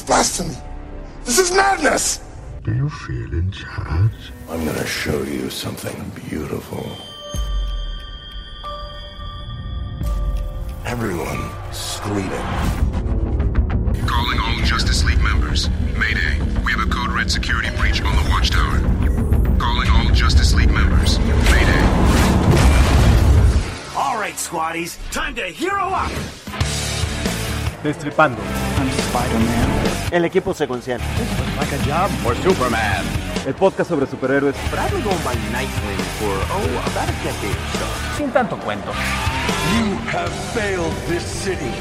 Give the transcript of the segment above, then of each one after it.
blasphemy. This is madness. Do you feel in charge? I'm gonna show you something beautiful. Everyone screaming. Calling all Justice League members. Mayday. We have a code red security breach on the watchtower. Calling all Justice League members. Mayday. All right, squaddies. Time to hero up. Destripando. I'm Spider-Man. El equipo secuencial. Like a job for Superman. El podcast sobre superhéroes. Probably going by Nightwing for, about a decade or so. Sin tanto cuento. You have failed this city.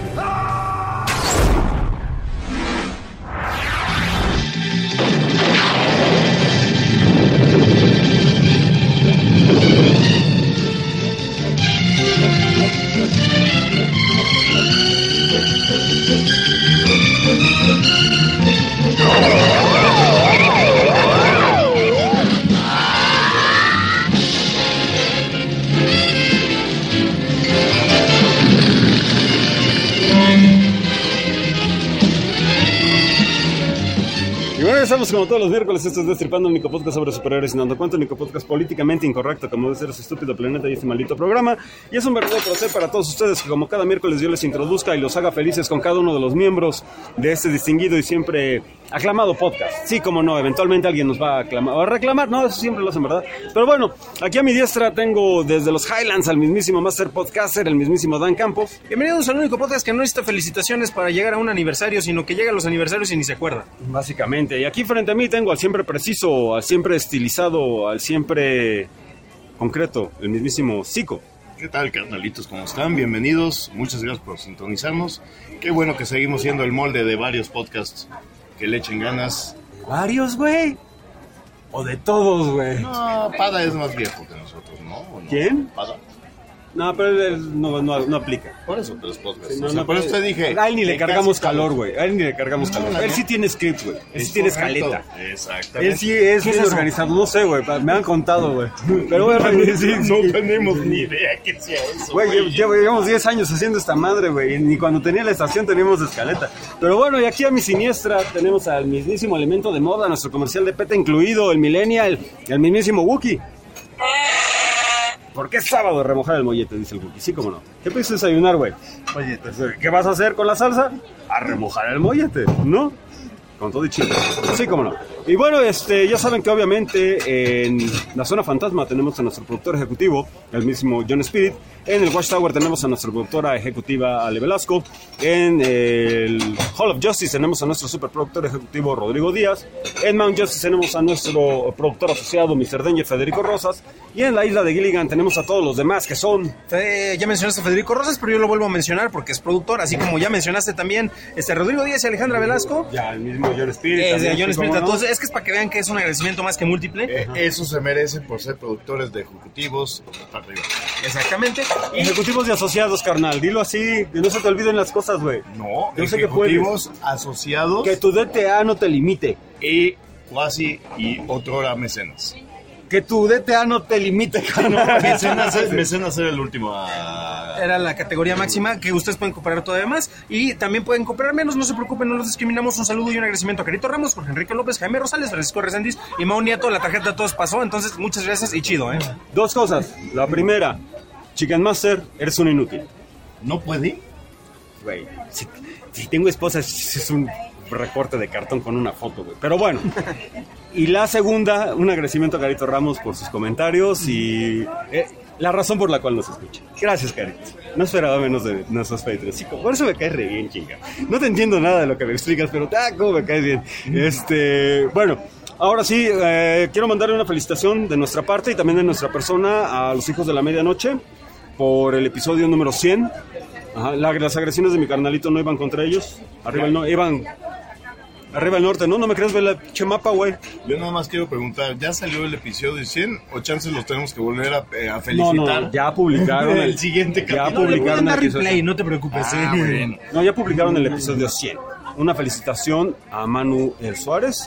Estamos como todos los miércoles, esto es Destripando, el único podcast sobre superhéroes sin dando cuenta, el único podcast políticamente incorrecto como debe ser ese estúpido planeta y este maldito programa. Y es un verdadero placer para todos ustedes que como cada miércoles yo les introduzca y los haga felices con cada uno de los miembros de este distinguido y siempre aclamado podcast. Sí, como no, eventualmente alguien nos va a aclamar o a reclamar, no, eso siempre lo hacen, ¿verdad? Pero bueno, aquí a mi diestra tengo desde los Highlands al mismísimo Master Podcaster, el mismísimo Dan Campos. Bienvenidos al único podcast que no necesita felicitaciones para llegar a un aniversario, sino que llega a los aniversarios y ni se acuerda. Básicamente, y aquí frente a mí tengo al siempre preciso, al siempre estilizado, al siempre concreto, el mismísimo Zico. ¿Qué tal, carnalitos? ¿Cómo están? Bienvenidos. Muchas gracias por sintonizarnos. Qué bueno que seguimos siendo el molde de varios podcasts que le echen ganas. ¿Varios, güey? ¿O de todos, güey? No, Pada es más viejo que nosotros, ¿no? ¿O no? ¿Quién? Pada. No, pero él no aplica. Por eso, pero es podcast. Sí, por eso te dije. A él ni le cargamos calor, güey. A él ni le cargamos calor. No. Él sí tiene script, güey. Él sí tiene escaleta. Exactamente. Él sí es bien organizado. No sé, güey. Me han contado, güey. Pero bueno, sí. No tenemos ni idea que sea eso. Güey, llevamos 10 años haciendo esta madre, güey. Ni cuando tenía la estación teníamos escaleta. Pero bueno, y aquí a mi siniestra tenemos al mismísimo elemento de moda, nuestro comercial de PETA incluido, el Millennial, el mismísimo Wookie. ¿Por qué es sábado de remojar el mollete? Dice el Wookie. Sí, cómo no. ¿Qué piensas desayunar, güey? Oye, ¿qué vas a hacer con la salsa? A remojar el mollete, ¿no? Con todo y chile. Sí, cómo no. Y bueno, ya saben que obviamente en la Zona Fantasma tenemos a nuestro productor ejecutivo, el mismo John Spirit. En el Watchtower tenemos a nuestra productora ejecutiva Ale Velasco. En el Hall of Justice tenemos a nuestro superproductor ejecutivo Rodrigo Díaz. En Mount Justice tenemos a nuestro productor asociado Mr. Danger Federico Rosas. Y en la isla de Gilligan tenemos a todos los demás que son... Ya mencionaste a Federico Rosas, pero yo lo vuelvo a mencionar porque es productor, así como ya mencionaste también Rodrigo Díaz y Alejandra Velasco. Ya, el mismo John Spirit. John Spirit, entonces es que es para que vean que es un agradecimiento más que múltiple. Eso se merece por ser productores de ejecutivos para arriba. Exactamente. Ejecutivos y asociados, carnal, dilo así, que no se te olviden las cosas, güey. No, yo sé ejecutivos asociados. Que tu DTA no te limite. Y cuasi y otrora mecenas. Que tu DTA no te limite, carnal. Mecenas era el último. Era la categoría máxima que ustedes pueden comprar todavía más y también pueden comprar menos, no se preocupen, no los discriminamos. Un saludo y un agradecimiento a Carito Ramos, Jorge Enrique López, Jaime Rosales, Francisco Reséndiz y Mau Nieto. La tarjeta de todos pasó, entonces muchas gracias y chido, ¿eh? Dos cosas. La primera, Chicken Master, eres un inútil. ¿No puede? Güey, si tengo esposa es un recorte de cartón con una foto, güey. Pero bueno. Y la segunda, un agradecimiento a Carito Ramos por sus comentarios y la razón por la cual nos escucha. Gracias, Carito. No esperaba menos de nuestros Patreons. Sí, por eso me caes re bien, chinga. No te entiendo nada de lo que me explicas, pero cómo me caes bien. Bueno, ahora sí, quiero mandarle una felicitación de nuestra parte y también de nuestra persona a los hijos de la medianoche por el episodio número 100. Ajá, las agresiones de mi carnalito no iban contra ellos. Arriba iban arriba el norte, ¿no? No me crees ver el pinche mapa, güey. Yo nada más quiero preguntar, ¿ya salió el episodio 100 o chances los tenemos que volver a felicitar? No, ya publicaron el siguiente capítulo. Ya publicaron el episodio. Replay, no te preocupes. Bueno. No, ya publicaron el episodio 100. Una felicitación a Manuel Suárez.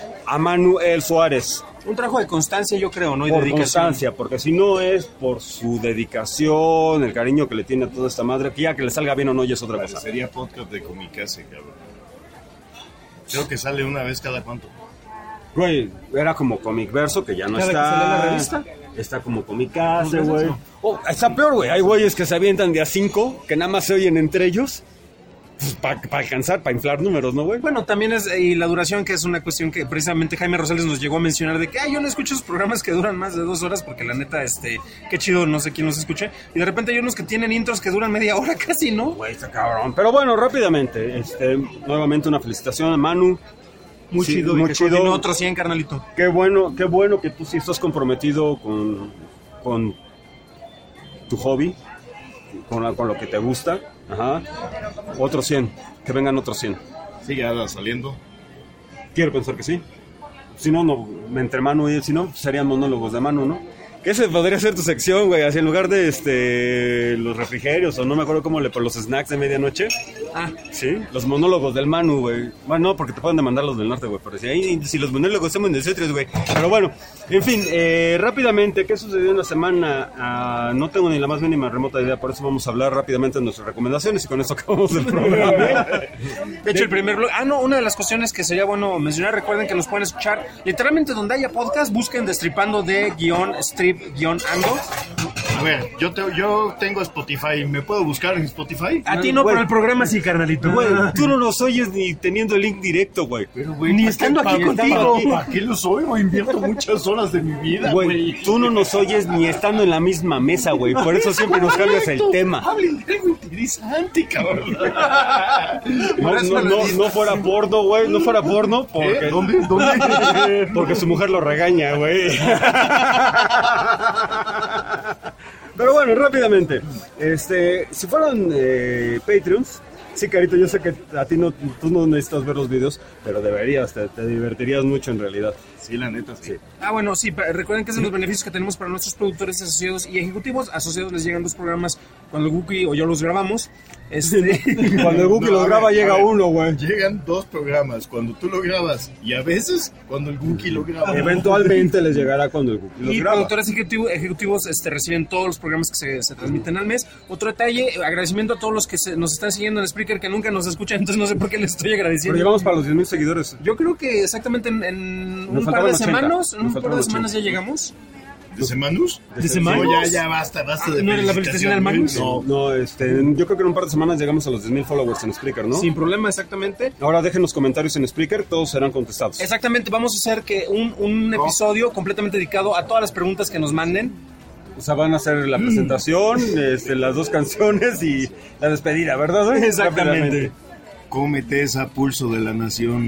Un trabajo de constancia, yo creo, ¿no? Y por dedicación. Constancia, porque si no es por su dedicación, el cariño que le tiene a toda esta madre, que ya que le salga bien o no ya es otra cosa. Sería podcast de Comicase, cabrón. Creo que sale una vez cada cuánto. Güey, era como Comic Verso, que ya no Cada está. que sale la revista. Está como Comicase, güey. Oh, está peor, güey. Hay güeyes que se avientan de a 5, que nada más se oyen entre ellos. Pues para alcanzar, para inflar números, ¿no, güey? Bueno, también es y la duración, que es una cuestión que precisamente Jaime Rosales nos llegó a mencionar de que yo no escucho esos programas que duran más de 2 horas porque la neta, qué chido, no sé quién los escuche. Y de repente hay unos que tienen intros que duran media hora casi, ¿no? Güey, está cabrón. Pero bueno, rápidamente, nuevamente una felicitación a Manu. Muy Sí, chido, muy y que chido. continúe otro 100, carnalito. Qué bueno que tú sí estás comprometido con tu hobby, con lo que te gusta. Ajá. Otro 100, que vengan otros 100. Sigue Ada saliendo. Quiero pensar que sí. Si no, entre Manu y él, si no, serían monólogos de Manu, ¿no? Que ese podría ser tu sección, güey, así en lugar de los refrigerios, o no me acuerdo cómo por los snacks de medianoche. Ah, Sí, los monólogos del Manu, güey. Bueno, no, porque te pueden demandar los del norte, güey. Pero si los monólogos somos nosotros, güey. Pero bueno, en fin, rápidamente, ¿qué sucedió en la semana? No tengo ni la más mínima remota idea, por eso vamos a hablar rápidamente de nuestras recomendaciones y con eso acabamos el programa. de hecho, el primer blog. Una de las cuestiones que sería bueno mencionar, recuerden que nos pueden escuchar literalmente donde haya podcast, busquen Destripando _strip_ando. A ver, yo tengo Spotify. ¿Me puedo buscar en Spotify? A ti no, Güey. pero el programa sí, carnalito. Güey, tú no nos oyes ni teniendo el link directo, güey. Ni estando aquí contigo. ¿Para qué los oigo? Invierto muchas horas de mi vida, Güey, tú no nos oyes ni estando en la misma mesa, güey. Por eso siempre nos cambias el tema. Hablen de algo interesante, cabrón. No fuera porno, güey. No fuera porno porque... ¿Dónde? Porque su mujer lo regaña, güey. Pero bueno, rápidamente. Si fueran Patreons, sí, Carito, yo sé que a ti tú no necesitas ver los videos, pero deberías, te divertirías mucho en realidad. Sí, la neta, sí. Bueno, sí, recuerden que es de los beneficios que tenemos para nuestros productores asociados y ejecutivos. Asociados les llegan 2 programas cuando el Guki o yo los grabamos. Cuando el Guki los graba, llega uno, güey. Llegan 2 programas cuando tú lo grabas y a veces cuando el Guki lo graba. Eventualmente les llegará cuando el Guki los Y graba. productores ejecutivos reciben todos los programas que se transmiten al mes. Otro detalle, agradecimiento a todos los que nos están siguiendo en Spreaker, que nunca nos escuchan, entonces no sé por qué les estoy agradeciendo. Pero llegamos para los 10,000 seguidores. Yo creo que exactamente en Nos un par de faltaban 80. semanas, Nos faltaban 80. ya llegamos. ¿De Semanus? ¿De Semanus? No, ya basta de ¿No era la felicitación al Manus? No, yo creo que en un par de semanas llegamos a los 10,000 followers en Spreaker, ¿no? Sin problema, exactamente. Ahora dejen los comentarios en Spreaker, todos serán contestados. Exactamente, vamos a hacer que un episodio completamente dedicado a todas las preguntas que nos manden. O sea, van a hacer la presentación, las 2 canciones y la despedida, ¿verdad, güey? Exactamente. Cómete esa Pulso de la Nación.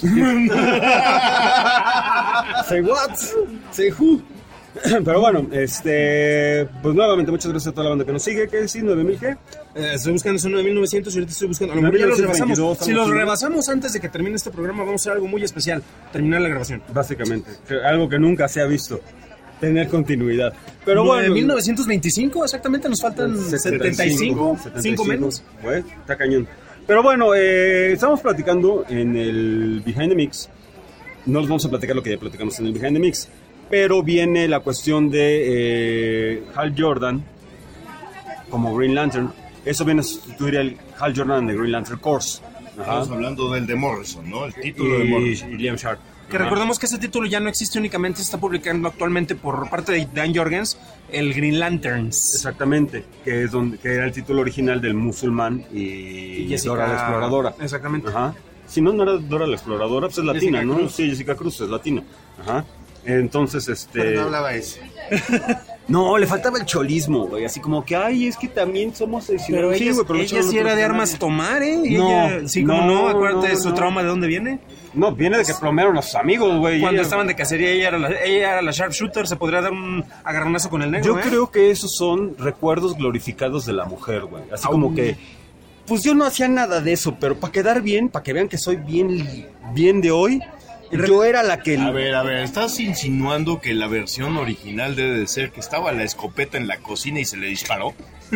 Say what? Say who? Pero bueno, pues nuevamente muchas gracias a toda la banda que nos sigue. ¿Qué decís? ¿9,000 qué? Estoy buscando, son 9,900 y ahorita estoy buscando. A lo mejor ya los rebasamos. 9,922, Si los estamos rebasamos antes de que termine este programa, vamos a hacer algo muy especial. Terminar la grabación. Básicamente, algo que nunca se ha visto. Tener continuidad. Pero bueno, 9,925, exactamente, nos faltan 75, 5 menos. Güey, está cañón. Pero bueno, estamos platicando en el Behind the Mix. No les vamos a platicar lo que ya platicamos en el Behind the Mix. Pero viene la cuestión de Hal Jordan como Green Lantern. Eso viene a sustituir al Hal Jordan de Green Lantern Corps. Estamos hablando del de Morrison, ¿no? El título de Morrison. Y Liam Sharp. Que recordemos que este título ya no existe únicamente, se está publicando actualmente por parte de Dan Jorgens, el Green Lanterns. Exactamente, que era el título original del Musulmán y Jessica, Dora la Exploradora. Exactamente. Ajá. Si no era Dora la Exploradora, pues es latina, Jessica ¿no? Cruz. Sí, Jessica Cruz es latina. Ajá. Entonces, Pero no hablaba eso. No, le faltaba el cholismo, güey. Así como que, ay, es que también somos... Pero sí, ella, güey, pero ella no sí era de tiene armas nadie. tomar, ¿eh? Y No, ella, sí, como no, acuérdate de su no. trauma, ¿de dónde viene? No, viene de que plomearon a sus amigos, güey. Cuando Ella- estaban de cacería, ella era la sharpshooter, se podría dar un agarronazo con el negro, Yo creo que esos son recuerdos glorificados de la mujer, güey. Así como que, pues yo no hacía nada de eso, pero para quedar bien, para que vean que soy bien de hoy, yo era la que... A ver, ¿estás insinuando que la versión original debe de ser que estaba la escopeta en la cocina y se le disparó?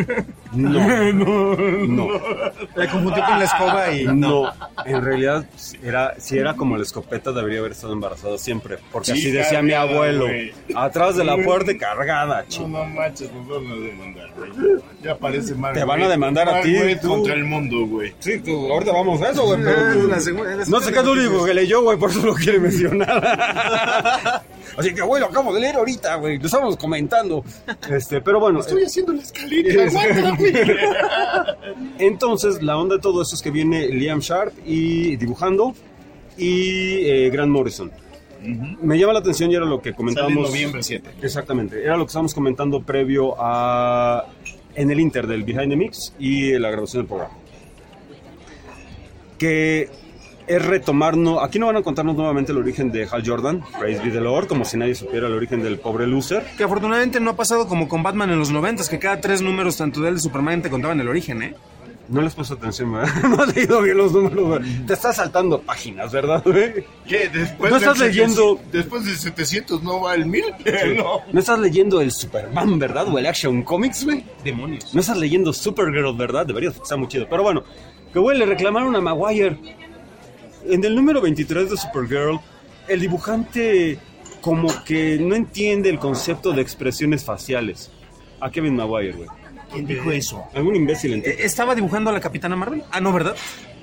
No. La confundió con la escoba y... No, en realidad si era como la escopeta, debería haber estado embarazada siempre, porque Sí, así decía mi cargada, abuelo, güey. atrás de la puerta y cargada, No, chico. no manches, nos van a demandar, güey. Ya parece Mark Te van a demandar a ti, Waid tú. contra el mundo, güey. Sí, tú, ahorita vamos a eso, güey. No sé qué es lo único que leyó, güey, por eso lo quiere mencionar. Así que, güey, lo acabo de leer ahorita, güey. Lo estábamos comentando. Pero bueno. Estoy haciendo la escalita, aguanta, güey. Entonces, la onda de todo eso es que viene Liam Sharp y dibujando y Grant Morrison. Me llama la atención y era lo que comentábamos. Sale noviembre 7. Exactamente, era lo que estábamos comentando previo a en el Inter del Behind the Mix y la grabación del programa. Que es retomar, aquí no van a contarnos nuevamente el origen de Hal Jordan, Praise be the Lord, como si nadie supiera el origen del pobre loser. Que afortunadamente no ha pasado como con Batman en los 90s, que cada 3 números, tanto de él de Superman, te contaban el origen, ¿eh? No les puesto atención, ¿verdad? No has leído bien los números, güey. Te estás saltando páginas, ¿verdad, güey? ¿Qué? Después ¿No estás leyendo? Después del 700 no va el 1000. Sí. No estás leyendo el Superman, ¿verdad? O el Action Comics, güey. Demonios. No estás leyendo Supergirl, ¿verdad? Deberías estar muy chido. Pero bueno, que güey, le reclamaron a Maguire. En el número 23 de Supergirl, el dibujante como que no entiende el concepto de expresiones faciales. A Kevin Maguire, güey. ¿Quién dijo eso? Algún imbécil entiende. ¿Estaba dibujando a la Capitana Marvel? Ah, no, ¿verdad?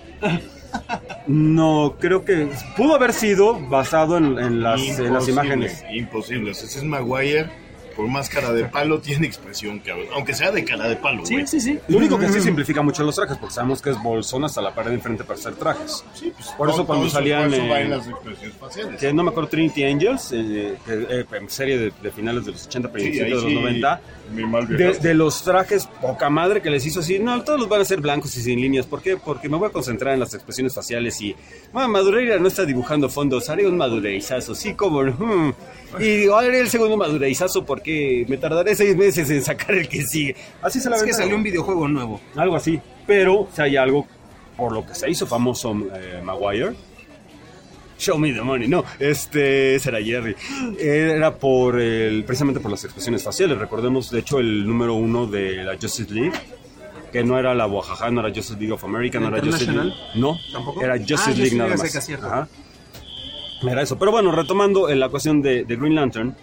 No, creo que pudo haber sido basado en las imágenes. Imposible. Ese es Maguire. Por más cara de palo, tiene expresión, cabrón. Aunque sea de cara de palo, güey. Sí. Lo único que sí simplifica mucho los trajes, porque sabemos que es bolsón hasta la pared de enfrente para hacer trajes. Sí, pues, por eso cuando salían... Por eso van las expresiones faciales. Que no me acuerdo, Trinity Angels, serie de finales de los 80, principios de los 90. De los trajes, poca madre que les hizo así. No, todos los van a ser blancos y sin líneas. ¿Por qué? Porque me voy a concentrar en las expresiones faciales y... Madureira no está dibujando fondos, haré un madureizazo, sí, como... Y haré el segundo madureizazo porque me tardaré 6 meses en sacar el que sigue. Así se la Es que salió un videojuego nuevo. Algo así. Pero si hay algo por lo que se hizo famoso Maguire. Show me the money. No, será Jerry. Era precisamente por las expresiones faciales. Recordemos, de hecho, el número 1 de la Justice League. Que no era la Oaxaca, no era Justice League of America, no era Justice League. No, ¿tampoco? Era Justice League nada más. Ajá. Era eso. Pero bueno, retomando la cuestión de Green Lantern,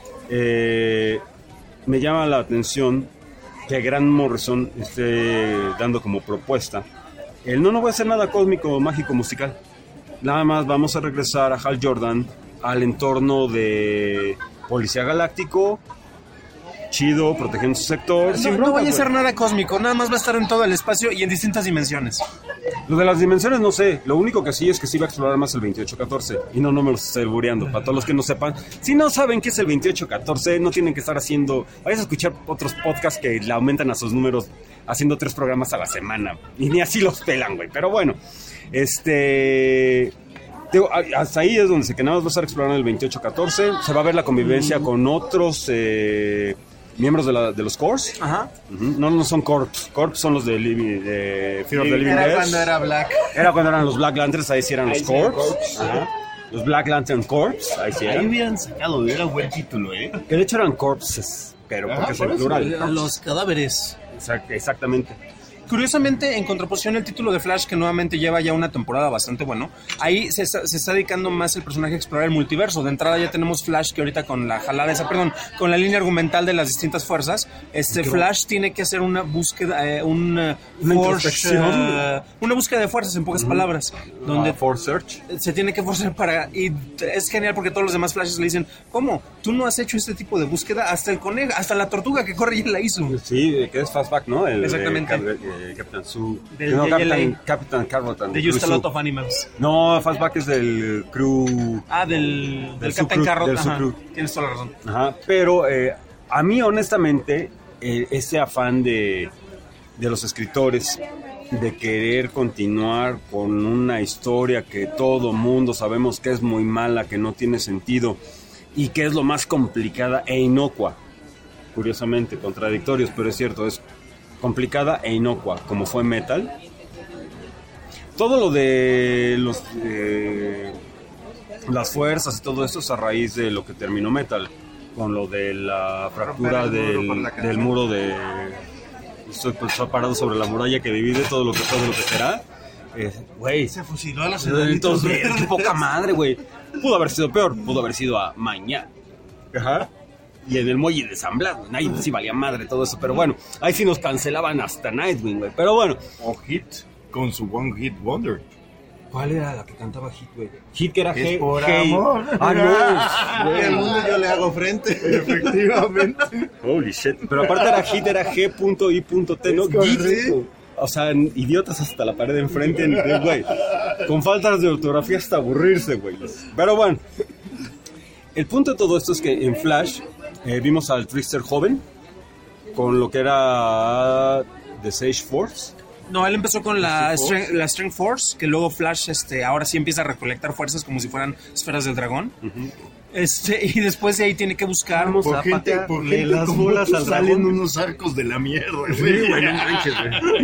me llama la atención que Grant Morrison esté dando como propuesta no voy a hacer nada cósmico, mágico, musical. Nada más vamos a regresar a Hal Jordan al entorno de Policía Galáctico, chido, protegiendo su sector. No vaya a ser nada cósmico, nada más va a estar en todo el espacio y en distintas dimensiones. Lo de las dimensiones no sé, lo único que sí es que sí va a explorar más el 2814 y no me lo estoy albureando, para todos los que no sepan. Si no saben qué es el 2814, no tienen que estar haciendo, vayan a escuchar otros podcasts que le aumentan a sus números haciendo 3 programas a la semana y ni así los pelan, güey, pero bueno, hasta ahí es donde sé que nada más va a estar explorando el 2814, se va a ver la convivencia con otros miembros de los Corps. Ajá. No son Corps. Corps son los de Fear of the Living Dead. Era cuando era Black. Era cuando eran los Black Lanterns, ahí sí eran los Corps. Ajá. Los Black Lantern Corps, ahí sí eran. Ahí hubieran sacado, era buen título, ¿eh? Que de hecho eran corpses, pero porque es el plural. Los cadáveres. Exactamente. Curiosamente, en contraposición el título de Flash, que nuevamente lleva ya una temporada bastante bueno, ahí se está dedicando más el personaje a explorar el multiverso. De entrada ya tenemos Flash, que ahorita con la jalada esa, con la línea argumental de las distintas fuerzas, Flash tiene que hacer una búsqueda, una búsqueda de fuerzas, en pocas palabras, donde Force Search se tiene que forzar y es genial porque todos los demás Flashes le dicen, ¿cómo? Tú no has hecho este tipo de búsqueda, hasta el conejo, hasta la tortuga que corre ya la hizo. Sí, que es Fastback, ¿no? Exactamente. Capitán Sue. Capitán Carrotan. De Just a Lot of Animals. No, Fastback es del crew. Del Capitán Carrotan. Crew. Tienes toda la razón. Ajá, pero a mí, honestamente, ese afán de los escritores de querer continuar con una historia que todo mundo sabemos que es muy mala, que no tiene sentido y que es lo más complicada e inocua. Curiosamente, contradictorios, pero es cierto, es complicada e inocua, como fue Metal. Todo lo de las fuerzas y todo eso es a raíz de lo que terminó Metal, con lo de la fractura del muro de... Estoy parado sobre la muralla que divide todo lo que fue de lo que será. Güey, se fusiló a las enanitos verdes. Qué poca madre, güey. Pudo haber sido peor, pudo haber sido a mañana. Ajá. y en el muelle de San Blas, güey. Nadie sí valía madre todo eso, pero bueno, ahí sí nos cancelaban hasta Nightwing, güey. Pero bueno. O Hit, con su One Hit Wonder. ¿Cuál era la que cantaba Hit, güey? Hit, que era Es G. por G. amor. Ah, no. Y al mundo yo le hago frente. Efectivamente. Holy shit. Pero aparte era Hit, era G.I.T, ¿no? Git. O sea, idiotas hasta la pared de enfrente, güey. Con faltas de ortografía hasta aburrirse, güey. Pero bueno. El punto de todo esto es que en Flash vimos al Trickster joven con lo que era The Sage Force. No, él empezó con la Strength Force, que luego Flash ahora sí empieza a recolectar fuerzas como si fueran esferas del dragón. Y después de ahí tiene que buscar... Por gente las como bolas tú al salen dragón. unos arcos de la mierda. Sí, güey, no manches,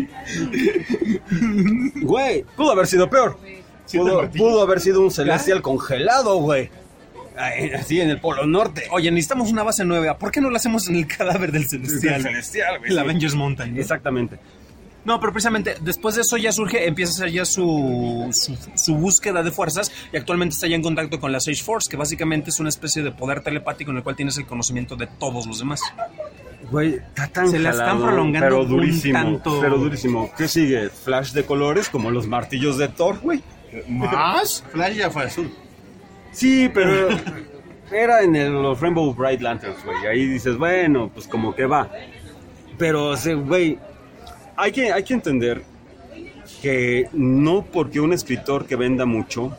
güey. Güey, pudo haber sido peor. Pudo haber sido un celestial congelado, güey. Así en el Polo Norte. Oye, necesitamos una base nueva. ¿Por qué no la hacemos en el cadáver del celestial? El celestial, güey. El Avengers Mountain, ¿no? Exactamente. No, pero precisamente después de eso ya empieza a hacer ya su búsqueda de fuerzas y actualmente está ya en contacto con la Sage Force, que básicamente es una especie de poder telepático en el cual tienes el conocimiento de todos los demás. Güey, está tan Se la jalado, están prolongando pero un durísimo, tanto. pero durísimo. ¿Qué sigue? Flash de colores como los martillos de Thor, güey. ¿Más? Flash ya fue azul. Sí, pero era en los Rainbow Bright Lanterns, güey. Ahí dices, bueno, pues como que va. Pero, güey, hay que entender que no porque un escritor que venda mucho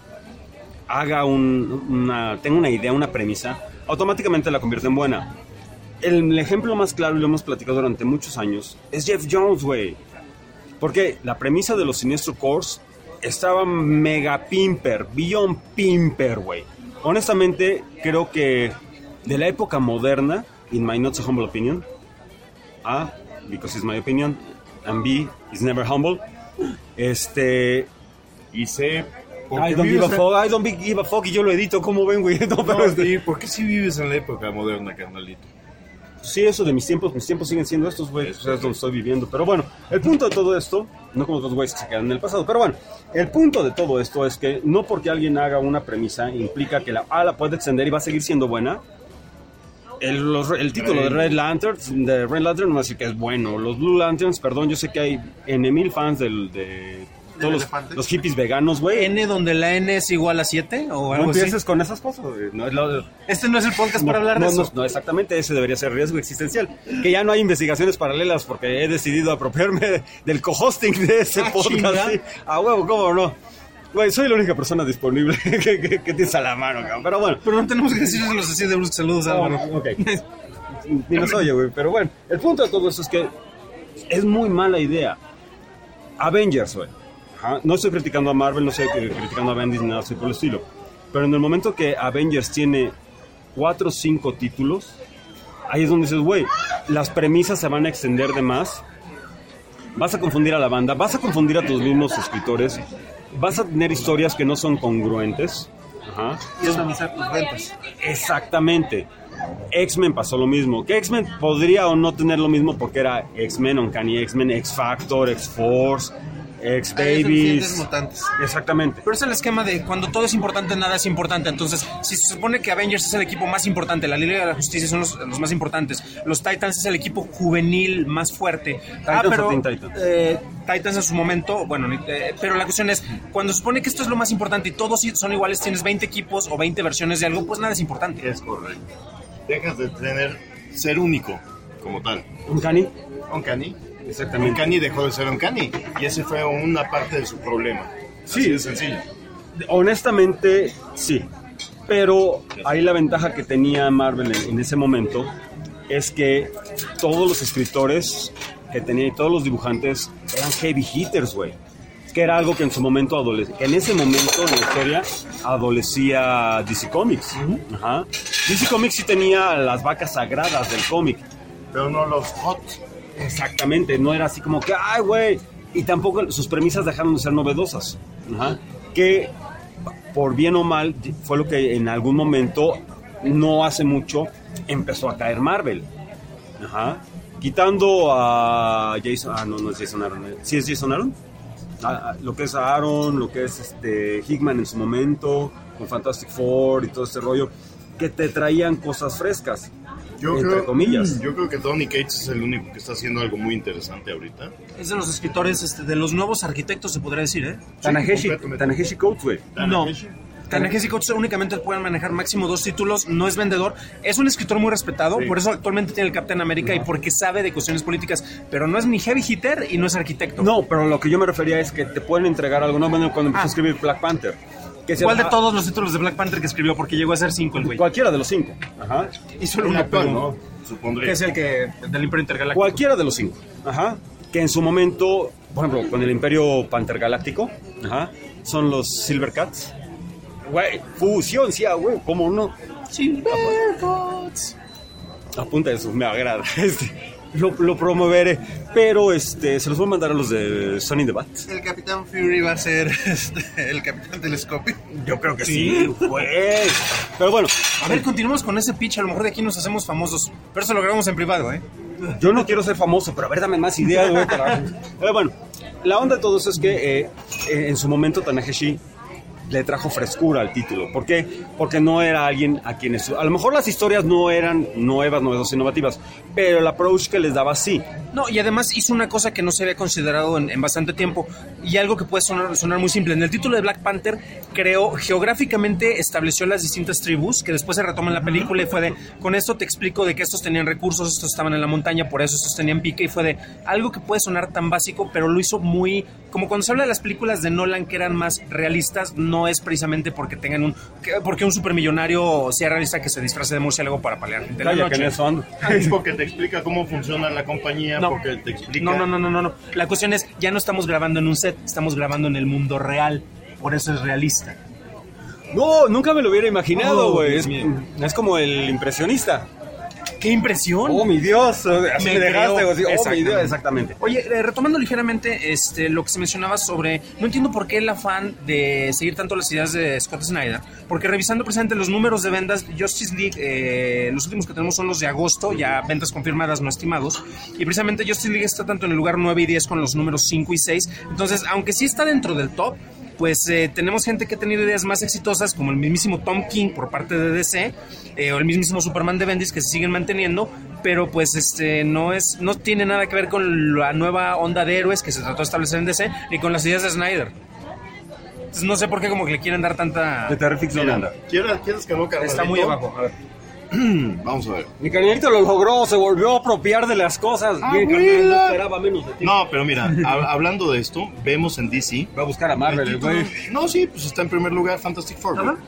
haga tenga una idea, una premisa, automáticamente la convierte en buena. El ejemplo más claro, y lo hemos platicado durante muchos años, es Jeff Jones, güey. Porque la premisa de los Sinestro Corps estaba mega pimper, beyond pimper, güey. Honestamente, creo que de la época moderna, in my not so humble opinion, A, because it's my opinion, and B, is never humble, Y C, I don't give a fuck, y yo lo edito, ¿cómo ven, güey? No, pero ¿y por qué si vives en la época moderna, carnalito? sí, eso de mis tiempos siguen siendo estos, güey, pues es donde estoy viviendo. Pero bueno, el punto de todo esto, no como los güeyes que se quedan en el pasado, pero bueno, el punto de todo esto es que no porque alguien haga una premisa implica que la puede extender y va a seguir siendo buena. El título de Red Lantern no va a decir que es bueno. Los Blue Lanterns, perdón, yo sé que hay N,000 fans de todos los hippies veganos, güey. N donde la N es igual a 7 o No algo así. empieces con esas cosas, güey. Este no es el podcast para hablar de eso. No, exactamente, ese debería ser riesgo existencial. Que ya no hay investigaciones paralelas porque he decidido apropiarme del co-hosting de ese podcast. ¿Sí? A huevo, ¿cómo no? Güey, soy la única persona disponible que tienes a la mano, cabrón. Pero bueno. Pero no tenemos que decirles así de bruscos. Saludos, Álvaro. Ok. Ni nos oye, güey. Pero bueno, el punto de todo eso es que es muy mala idea. Avengers, güey. No estoy criticando a Marvel, no estoy criticando a Bendis ni nada así por el estilo. Pero en el momento que Avengers tiene 4 o 5 títulos, ahí es donde dices, güey, las premisas se van a extender de más. Vas a confundir a la banda, vas a confundir a tus mismos escritores, vas a tener historias que no son congruentes. Y organizar tus ventas. Exactamente. X-Men pasó lo mismo. Que X-Men podría o no tener lo mismo porque era X-Men, Uncanny X-Men, X-Factor, X-Force, X-Babies. Exactamente. Pero es el esquema de cuando todo es importante, nada es importante. Entonces, si se supone que Avengers es el equipo más importante, la Liga de la Justicia son los más importantes, los Titans es el equipo juvenil más fuerte. Titans o Teen Titans. Titans en su momento, bueno, pero la cuestión es, cuando se supone que esto es lo más importante y todos son iguales, tienes 20 equipos o 20 versiones de algo, pues nada es importante. Es correcto. Dejas de ser único como tal. Uncanny. Exactamente. Uncanny dejó de ser Uncanny y ese fue una parte de su problema. Sí, así de sencillo. Honestamente, sí. Pero ahí la ventaja que tenía Marvel en ese momento es que todos los escritores que tenía y todos los dibujantes eran heavy hitters, güey. Que era algo que en su momento que en ese momento de la historia adolecía DC Comics. DC Comics sí tenía las vacas sagradas del cómic, pero no los hot. Exactamente, no era así como que, ay, güey. Y tampoco sus premisas dejaron de ser novedosas. Que, por bien o mal, fue lo que en algún momento, no hace mucho, empezó a caer Marvel. Quitando a Jason... no es Jason Aaron. ¿Sí es Jason Aaron? Lo que es Aaron, lo que es Hickman en su momento, con Fantastic Four y todo este rollo, que te traían cosas frescas. entre comillas. Yo creo que Donny Cates es el único que está haciendo algo muy interesante ahorita. Es de los escritores, de los nuevos arquitectos, se podría decir, ¿eh? Ta-Nehisi Coates, güey. No. Ta-Nehisi Coates únicamente pueden manejar máximo 2 títulos, no es vendedor, es un escritor muy respetado, por eso actualmente tiene el Capitán América y porque sabe de cuestiones políticas, pero no es ni heavy hitter y no es arquitecto. No, pero lo que yo me refería es que te pueden entregar algo, no cuando empezó a escribir Black Panther. ¿Cuál de todos los títulos de Black Panther que escribió? Porque llegó a ser 5 el güey. Cualquiera de los 5. Ajá. Y solo una actual, ¿no? Supondría. Que es el que del Imperio Intergaláctico. Cualquiera de los 5. Ajá. Que en su momento, por ejemplo, con el Imperio Pantergaláctico, ajá, son los Silvercats. Güey, fusión, sí, güey, ¿cómo no? Silvercats. Apunta eso, me agrada. Lo promoveré, pero se los voy a mandar a los de Sonny the Bat. El Capitán Fury va a ser el Capitán Telescopio. Yo creo que sí, pues. Pero bueno, a ver, continuamos con ese pitch, a lo mejor de aquí nos hacemos famosos, pero eso lo grabamos en privado, ¿eh? Yo no quiero ser famoso, pero a ver, dame más ideas, güey. Bueno, la onda de todo eso es que en su momento Ta-Nehisi le trajo frescura al título. ¿Por qué? Porque no era alguien a quienes... A lo mejor las historias no eran novedosas, innovativas, pero el approach que les daba sí. No, y además hizo una cosa que no se había considerado en bastante tiempo, y algo que puede sonar muy simple. En el título de Black Panther, geográficamente estableció las distintas tribus, que después se retoma en la película, y fue de, con esto te explico de que estos tenían recursos, estos estaban en la montaña, por eso estos tenían pique, y fue de algo que puede sonar tan básico, pero lo hizo muy... Como cuando se habla de las películas de Nolan que eran más realistas, no es precisamente porque tengan porque un supermillonario sea realista que se disfrace de murciélago para palear gente la noche. Es porque te explica cómo funciona la compañía, porque te explica... No. La cuestión es, ya no estamos grabando en un set, estamos grabando en el mundo real, por eso es realista. No, nunca me lo hubiera imaginado, güey. Es como el impresionista. ¡Qué impresión! ¡Oh, mi Dios! Así me dejaste, güey. ¡Oh, mi Dios! Exactamente. Oye, retomando ligeramente lo que se mencionaba sobre... No entiendo por qué el afán de seguir tanto las ideas de Scott Snyder, porque revisando precisamente los números de ventas, Justice League, los últimos que tenemos son los de agosto, ya ventas confirmadas, no estimados, y precisamente Justice League está tanto en el lugar 9 y 10 con los números 5 y 6, entonces, aunque sí está dentro del top, pues tenemos gente que ha tenido ideas más exitosas, como el mismísimo Tom King por parte de DC, o el mismísimo Superman de Bendis, que se siguen manteniendo, pero pues no tiene nada que ver con la nueva onda de héroes que se trató de establecer en DC, ni con las ideas de Snyder. Entonces no sé por qué como que le quieren dar tanta... De Terrific Zone. ¿Quieres que no, carnalito? Está muy abajo, a ver. Vamos a ver. Mi carnalito lo logró, se volvió a apropiar de las cosas. Mi carnal no esperaba menos de ti. No, pero mira, hablando de esto, vemos en DC. Va a buscar a Marvel, güey. No, sí, pues está en primer lugar Fantastic Four.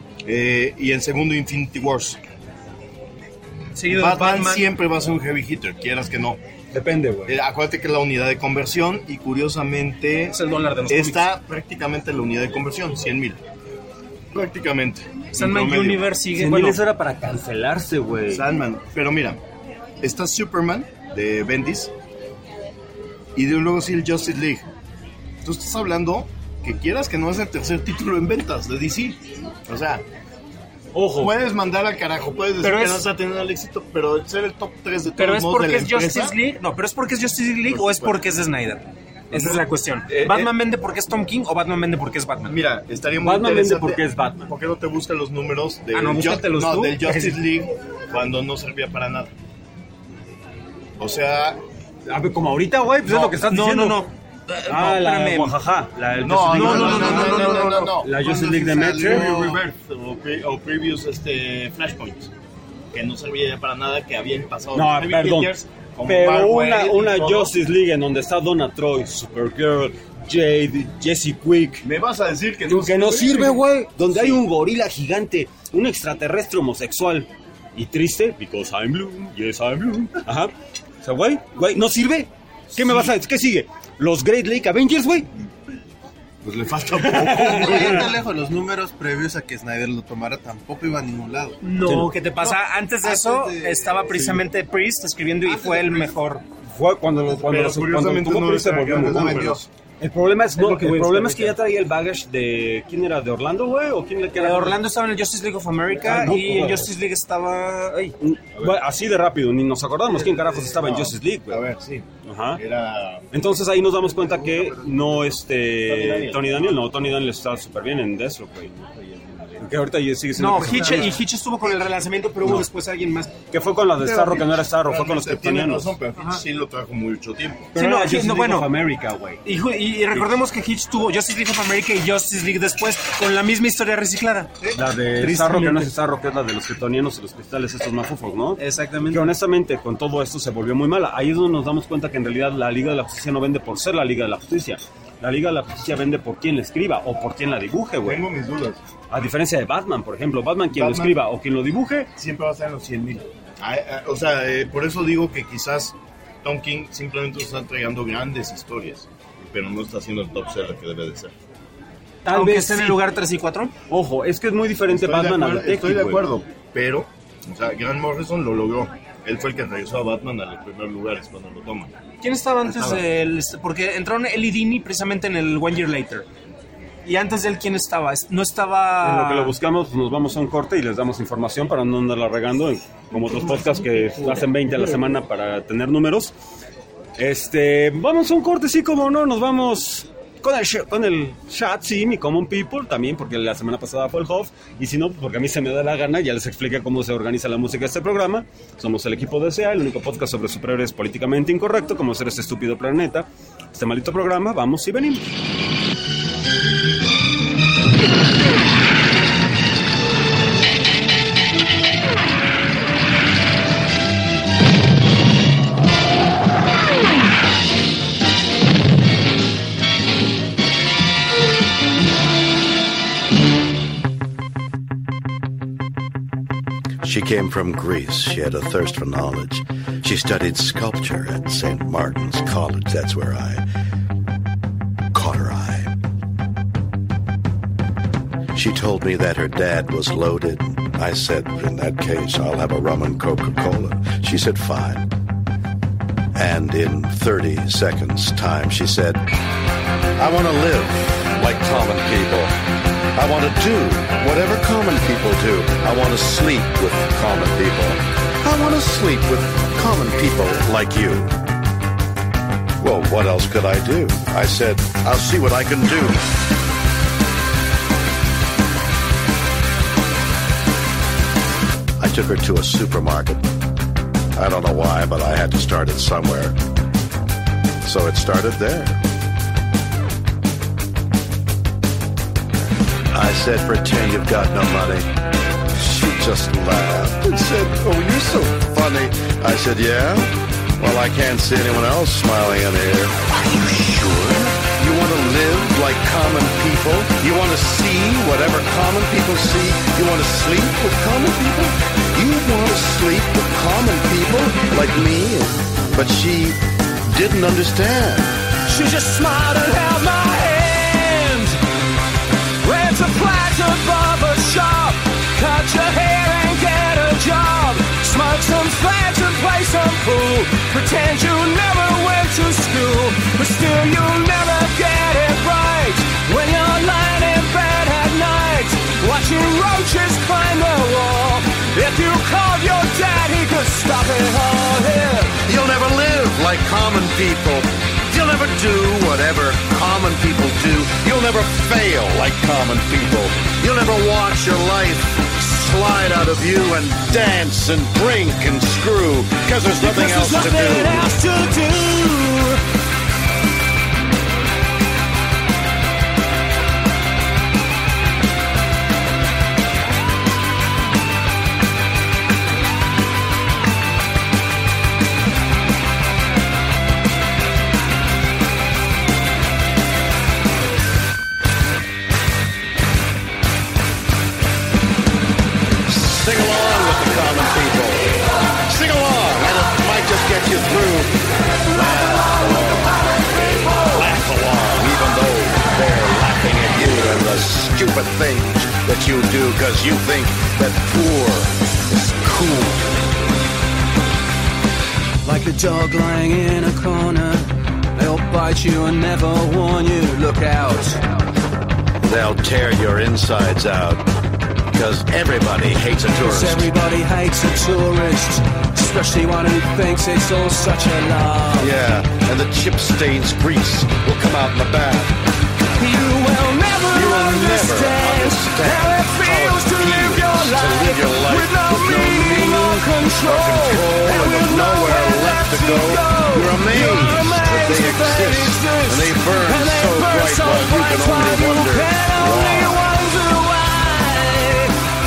Y en segundo Infinity Wars. Seguido Batman siempre va a ser un heavy hitter, quieras que no. Depende, güey. Acuérdate que es la unidad de conversión y curiosamente es el dólar de los está prácticamente en la unidad de conversión, 100,000. Prácticamente. Sandman Universe sigue. Bueno, eso era para cancelarse, güey. Sandman. Pero mira, está Superman de Bendis y luego sí el Justice League. Tú estás hablando que quieras que no es el tercer título en ventas de DC. O sea, ojo. Puedes mandar al carajo, puedes decir que no vas a tener el éxito, pero ser el top 3 de todos pero es modos porque de la es empresa. Justice League. No, pero es porque es Justice League o es porque es de Snyder. Esa es la cuestión. ¿Batman vende porque es Tom King o Batman vende porque es Batman? Mira, estaría muy Batman interesante. vende porque es Batman. ¿Por qué no te buscas los números del del Justice League cuando no servía para nada? O sea... A ver, como ahorita, güey, pues es lo que estás diciendo. No. La Oaxaca. No. La Justice League de Metro. Rebirth o previous Flashpoints. Que no servía ya para nada, que habían pasado... No, perdón. Pero una Justice League en donde está Donna Troy, Supergirl, Jade, Jesse Quick. ¿Me vas a decir que no sirve, güey? Donde hay un gorila gigante, un extraterrestre homosexual y triste, because I'm blue, yes I'm blue. Ajá. O sea, güey, ¿no sirve? ¿Qué me vas a decir? ¿Qué sigue? ¿Los Great Lake Avengers, güey? Pues le falta poco. No tan lejos, los números previos a que Snyder lo tomara tampoco iba a ningún lado. No, ¿qué te pasa? Antes de eso estaba precisamente Priest escribiendo y fue el mejor. Fue cuando curiosamente no Priest se volvió no vendió. El problema es que ya traía el baggage de... ¿Quién era? ¿De Orlando, güey? ¿O quién le queda? Orlando estaba en el Justice League of America y en Justice League estaba... Así de rápido, ni nos acordamos quién carajos estaba en Justice League, güey. A ver, sí. Ajá. Era... Entonces ahí nos damos cuenta que no Tony Daniel está súper bien en Deathstroke, güey. que ahorita sigue siendo... No, Hitch estuvo con el relanzamiento, pero hubo después alguien más. Que fue con la de Starro, que no era Starro, fue con los kryptonianos. Pero Hitch sí lo trajo mucho tiempo. Pero Sí, no, bueno. of America, güey. Y recordemos que Hitch tuvo Justice League of America y Justice League después con la misma historia reciclada. La de Starro, que no es Starro, que es la de los kryptonianos y los cristales estos mafufos, ¿no? Exactamente. Que honestamente con todo esto se volvió muy mala. Ahí es donde nos damos cuenta que en realidad la Liga de la Justicia no vende por ser la Liga de la Justicia. La Liga de la Justicia vende por quien la escriba o por quien la dibuje, güey. Tengo mis dudas. A diferencia de Batman, por ejemplo. Batman, quien lo escriba o quien lo dibuje... Siempre va a estar en los 100,000. O sea, por eso digo que quizás Tom King simplemente está entregando grandes historias, pero no está haciendo el top seller que debe de ser. Tal vez esté en el lugar 3 y 4. Ojo, es que es muy diferente Batman al Detective. Estoy de acuerdo, pero o sea, Grant Morrison lo logró. Él fue el que regresó a Batman a los primeros lugares cuando lo toman. ¿Quién estaba antes de él? Porque entraron Eli Dini precisamente en el One Year Later. Y antes de él, ¿quién estaba? No estaba... En lo que lo buscamos, nos vamos a un corte y les damos información para no andarla regando, como otros podcasts que hacen 20 a la semana para tener números. Vamos a un corte, sí, como no, nos vamos con el chat, sí, mi Common People, también, porque la semana pasada fue el Hoff, y si no, porque a mí se me da la gana, ya les expliqué cómo se organiza la música de este programa. Somos el equipo de SEA, el único podcast sobre superhéroes políticamente incorrecto, como ser este estúpido planeta. Este maldito programa, vamos y venimos. She came from Greece. She had a thirst for knowledge. She studied sculpture at St. Martin's College. That's where I caught her eye. She told me that her dad was loaded. I said, in that case, I'll have a rum and Coca-Cola. She said, fine. And in 30 seconds' time, she said, I want to live like common people. I want to do whatever common people do. I want to sleep with common people. I want to sleep with common people like you. Well, what else could I do? I said, I'll see what I can do. I took her to a supermarket. I don't know why, but I had to start it somewhere. So it started there. I said, pretend you've got no money. She just laughed and said, oh, you're so funny. I said, yeah? Well, I can't see anyone else smiling in here. Are you sure? You want to live like common people? You want to see whatever common people see? You want to sleep with common people? You want to sleep with common people like me? But she didn't understand. She just smiled and held my hand. Ran to Plaza Barber Shop. Cut your hair and get a job. Smoke some fags and play some pool. Pretend you never went to school, but still you'll never get it right. When you're lying in bed at night, watching roaches climb the wall. If you called your dad, he could stop it all here. You'll never live like common people. You'll never do whatever common people do. You'll never fail like common people. You'll never watch your life slide out of you and dance and drink and screw, because there's nothing else to do. Get you through. Laugh along, even though they're laughing at you and the stupid things that you do, because you think that poor is cool. Like the dog lying in a corner, they'll bite you and never warn you. Look out. They'll tear your insides out, because everybody hates a tourist. Everybody hates a tourist. Especially one who thinks it's all such a lie. Yeah, and the chip stains grease will come out in the bath. You will never understand how it feels control, and with nowhere left to go, you're amazed that they exist, and they burn so bright while you can only wonder why.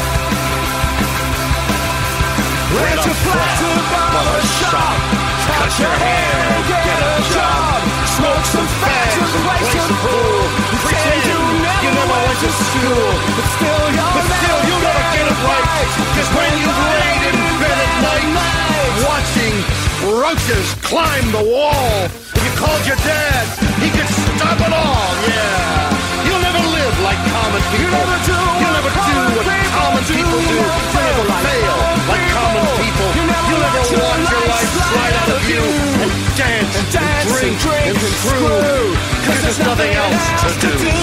Rent a flat to barber shop, cut your hair, get a job, smoke some fags and play some pool. Pretend you never went to school, but still you'll never get it right. Cause when you've laid in bed at night, watching roaches climb the wall, if you called your dad, he could stop it all, yeah. You'll never live like common people. You'll never do what common people do. You'll never fail like common people. You'll never watch your life slide out of you and dance and drink and screw. Cause there's nothing else to do.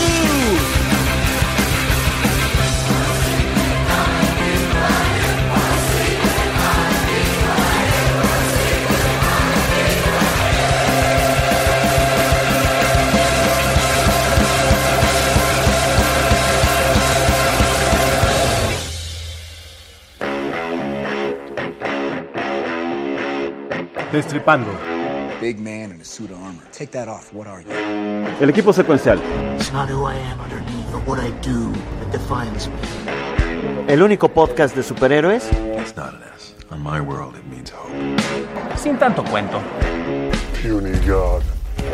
Destripando. Big man in a suit of armor. Take that off. What are you? El equipo secuencial. It's not who I am underneath, but what I do that defines me. El único podcast de superhéroes. It's not an S. On my world, it means hope. Sin tanto cuento. Puny God.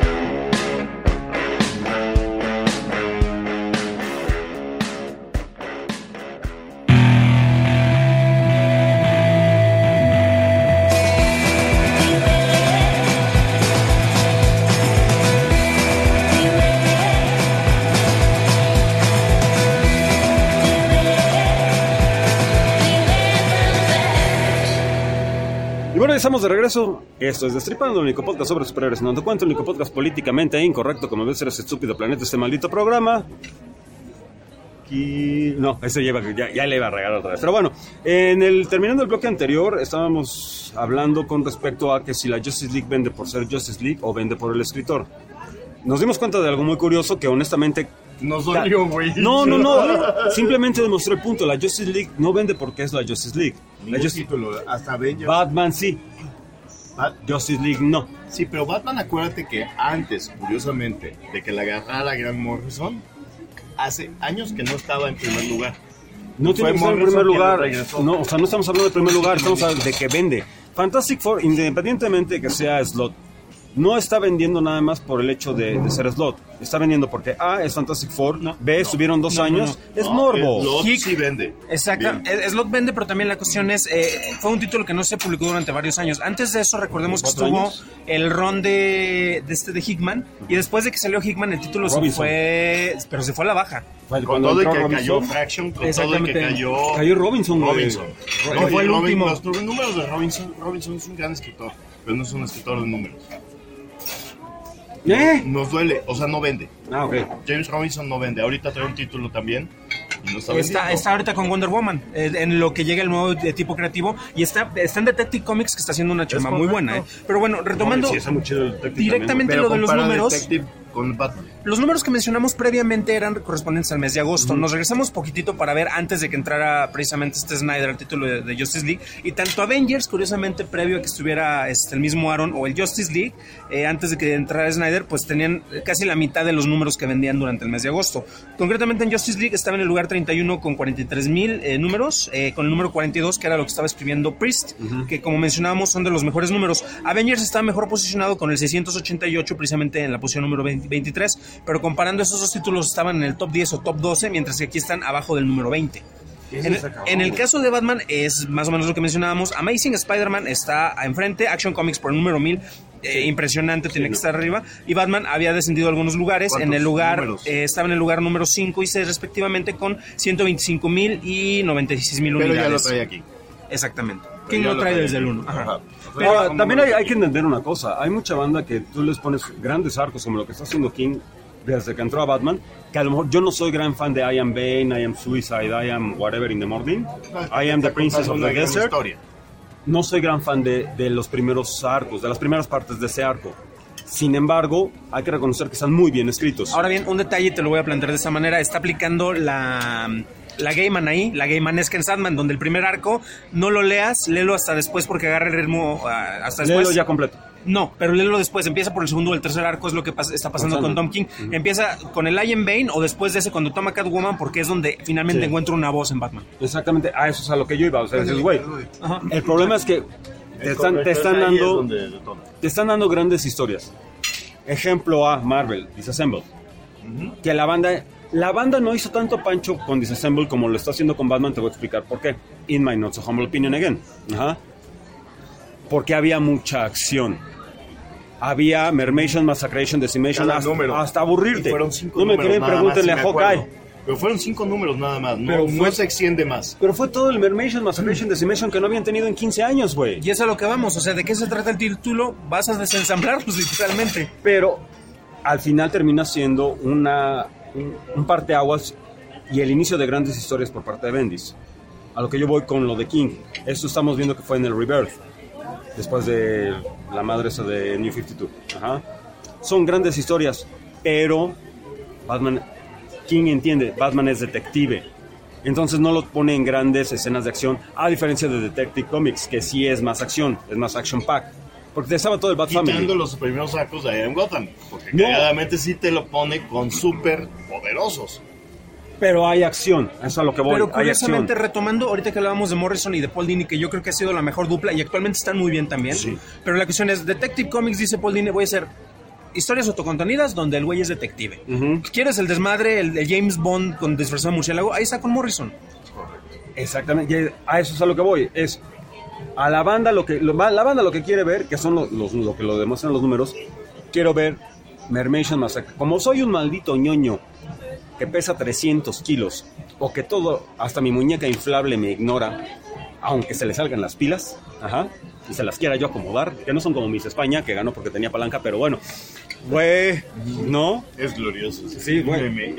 Y bueno, estamos de regreso. Esto es Destripando, el único podcast sobre superhéroes. No te cuento, el único podcast políticamente incorrecto, como ves, eres estúpido planeta, este maldito programa. Y no, eso ya le iba a regalar otra vez. Pero bueno, terminando el bloque anterior, estábamos hablando con respecto a que si la Justice League vende por ser Justice League o vende por el escritor. Nos dimos cuenta de algo muy curioso que honestamente... Nos dolió, güey. No. Simplemente demostró el punto. La Justice League no vende porque es la Justice League. La título, hasta Avengers. Batman sí. Justice League no. Sí, pero Batman, acuérdate que antes, curiosamente, de que la agarrara Grant Morrison, hace años que no estaba en primer lugar. No tiene que estar en primer lugar. No, o sea, no estamos hablando de primer lugar, estamos hablando de que vende. Fantastic Four, independientemente de que sea slot, no está vendiendo nada más por el hecho de ser slot. Está vendiendo porque A, es Fantastic Four, B, estuvieron 2 años, es morbo. Slot sí vende. Exacto, Slot vende, pero también la cuestión es, fue un título que no se publicó durante varios años. Antes de eso, recordemos que estuvo el ron de Hickman, y después de que salió Hickman, el título se fue, pero se fue a la baja. Con todo el que cayó Fraction, con todo el que cayó Robinson. No, fue el último. Los números de Robinson es un gran escritor, pero no es un escritor de números. Nos duele, o sea, no vende. Okay. James Robinson no vende. Ahorita trae un título también y no está ahorita con Wonder Woman, en lo que llega el nuevo tipo creativo, y está en Detective Comics, que está haciendo una chamba muy buena. Pero bueno, retomando directamente lo de los números. Con Batman. Los números que mencionamos previamente eran correspondientes al mes de agosto. Nos regresamos poquitito para ver, antes de que entrara precisamente Snyder al título de Justice League, y tanto Avengers, curiosamente, previo a que estuviera el mismo Aaron, o el Justice League, antes de que entrara Snyder, pues tenían casi la mitad de los números que vendían durante el mes de agosto. Concretamente en Justice League estaba en el lugar 31 con 43,000 números, con el número 42, que era lo que estaba escribiendo Priest, que como mencionábamos son de los mejores números. Avengers está mejor posicionado con el 688, precisamente en la posición número 23, pero comparando esos dos títulos estaban en el top 10 o top 12, mientras que aquí están abajo del número 20. En el caso de Batman es más o menos lo que mencionábamos. Amazing Spider-Man está enfrente, Action Comics por el número 1000, impresionante, tiene que estar arriba, y Batman había descendido algunos lugares. En el lugar estaba en el lugar número 5 y 6 respectivamente, con 125,000 y 96,000 unidades. Pero ya lo trae aquí. Exactamente. ¿Quién lo trae desde el 1? Pero también hay que entender una cosa. Hay mucha banda que tú les pones grandes arcos, como lo que está haciendo King desde que entró a Batman, que a lo mejor yo no soy gran fan de I Am Bane, I Am Suicide, I Am Whatever in the Morning, I Am the Princess of the Desert. No soy gran fan de los primeros arcos, de las primeras partes de ese arco. Sin embargo, hay que reconocer que están muy bien escritos. Ahora bien, un detalle te lo voy a plantear de esta manera. Está aplicando la Gaiman ahí, la Gaimanesca en Sandman, donde el primer arco no lo leas, léelo hasta después porque agarra el ritmo hasta después. Léelo ya completo. No, pero léelo después, empieza por el segundo o el tercer arco, es lo que está pasando con Tom King. Empieza con el Iron Bane o después de ese cuando toma Catwoman, porque es donde finalmente encuentra una voz en Batman. Exactamente, a eso es a lo que yo iba. O sea, dices, güey, el problema es que te están dando grandes historias. Ejemplo A, Marvel, Disassemble. Que la banda no hizo tanto pancho con Disassemble como lo está haciendo con Batman, te voy a explicar por qué. In my not so humble opinion again. Porque había mucha acción. Había Mermation, Massacration, Decimation, hasta aburrirte. No me creen, pregúntenle a Hawkeye. Pero fueron 5 números nada más, no se extiende más. Pero fue todo el Mermation, Massacration, Decimation que no habían tenido en 15 años, güey. Y es a lo que vamos, o sea, ¿de qué se trata el título? Vas a desensamblarlos literalmente. Pero al final termina siendo un parteaguas y el inicio de grandes historias por parte de Bendis. A lo que yo voy con lo de King. Esto estamos viendo que fue en el Rebirth, después de la madre esa de New 52. Son grandes historias, pero King entiende, Batman es detective. Entonces no lo pone en grandes escenas de acción, a diferencia de Detective Comics, que sí es más acción, es más action pack. Porque te estaba todo el Bat Family. Quitando los primeros arcos de I Am Gotham, porque claramente sí te lo pone con súper poderosos. Pero hay acción, eso es a lo que voy. Pero curiosamente, retomando, ahorita que hablábamos de Morrison y de Paul Dini, que yo creo que ha sido la mejor dupla y actualmente están muy bien también. Sí. Pero la cuestión es, Detective Comics, dice Paul Dini, voy a hacer historias autocontenidas donde el güey es detective. ¿Quieres el desmadre, el James Bond con disfrazado de murciélago? Ahí está con Morrison. Exactamente, a eso es a lo que voy. Es a la banda lo que quiere ver, que son lo que lo demuestran los números. Quiero ver Mermation Massacre. Como soy un maldito ñoño que pesa 300 kilos, o que todo, hasta mi muñeca inflable me ignora, aunque se le salgan las pilas, y se las quiera yo acomodar, que no son como Miss España, que ganó porque tenía palanca, pero bueno, güey, ¿no? Es glorioso. Sí, güey.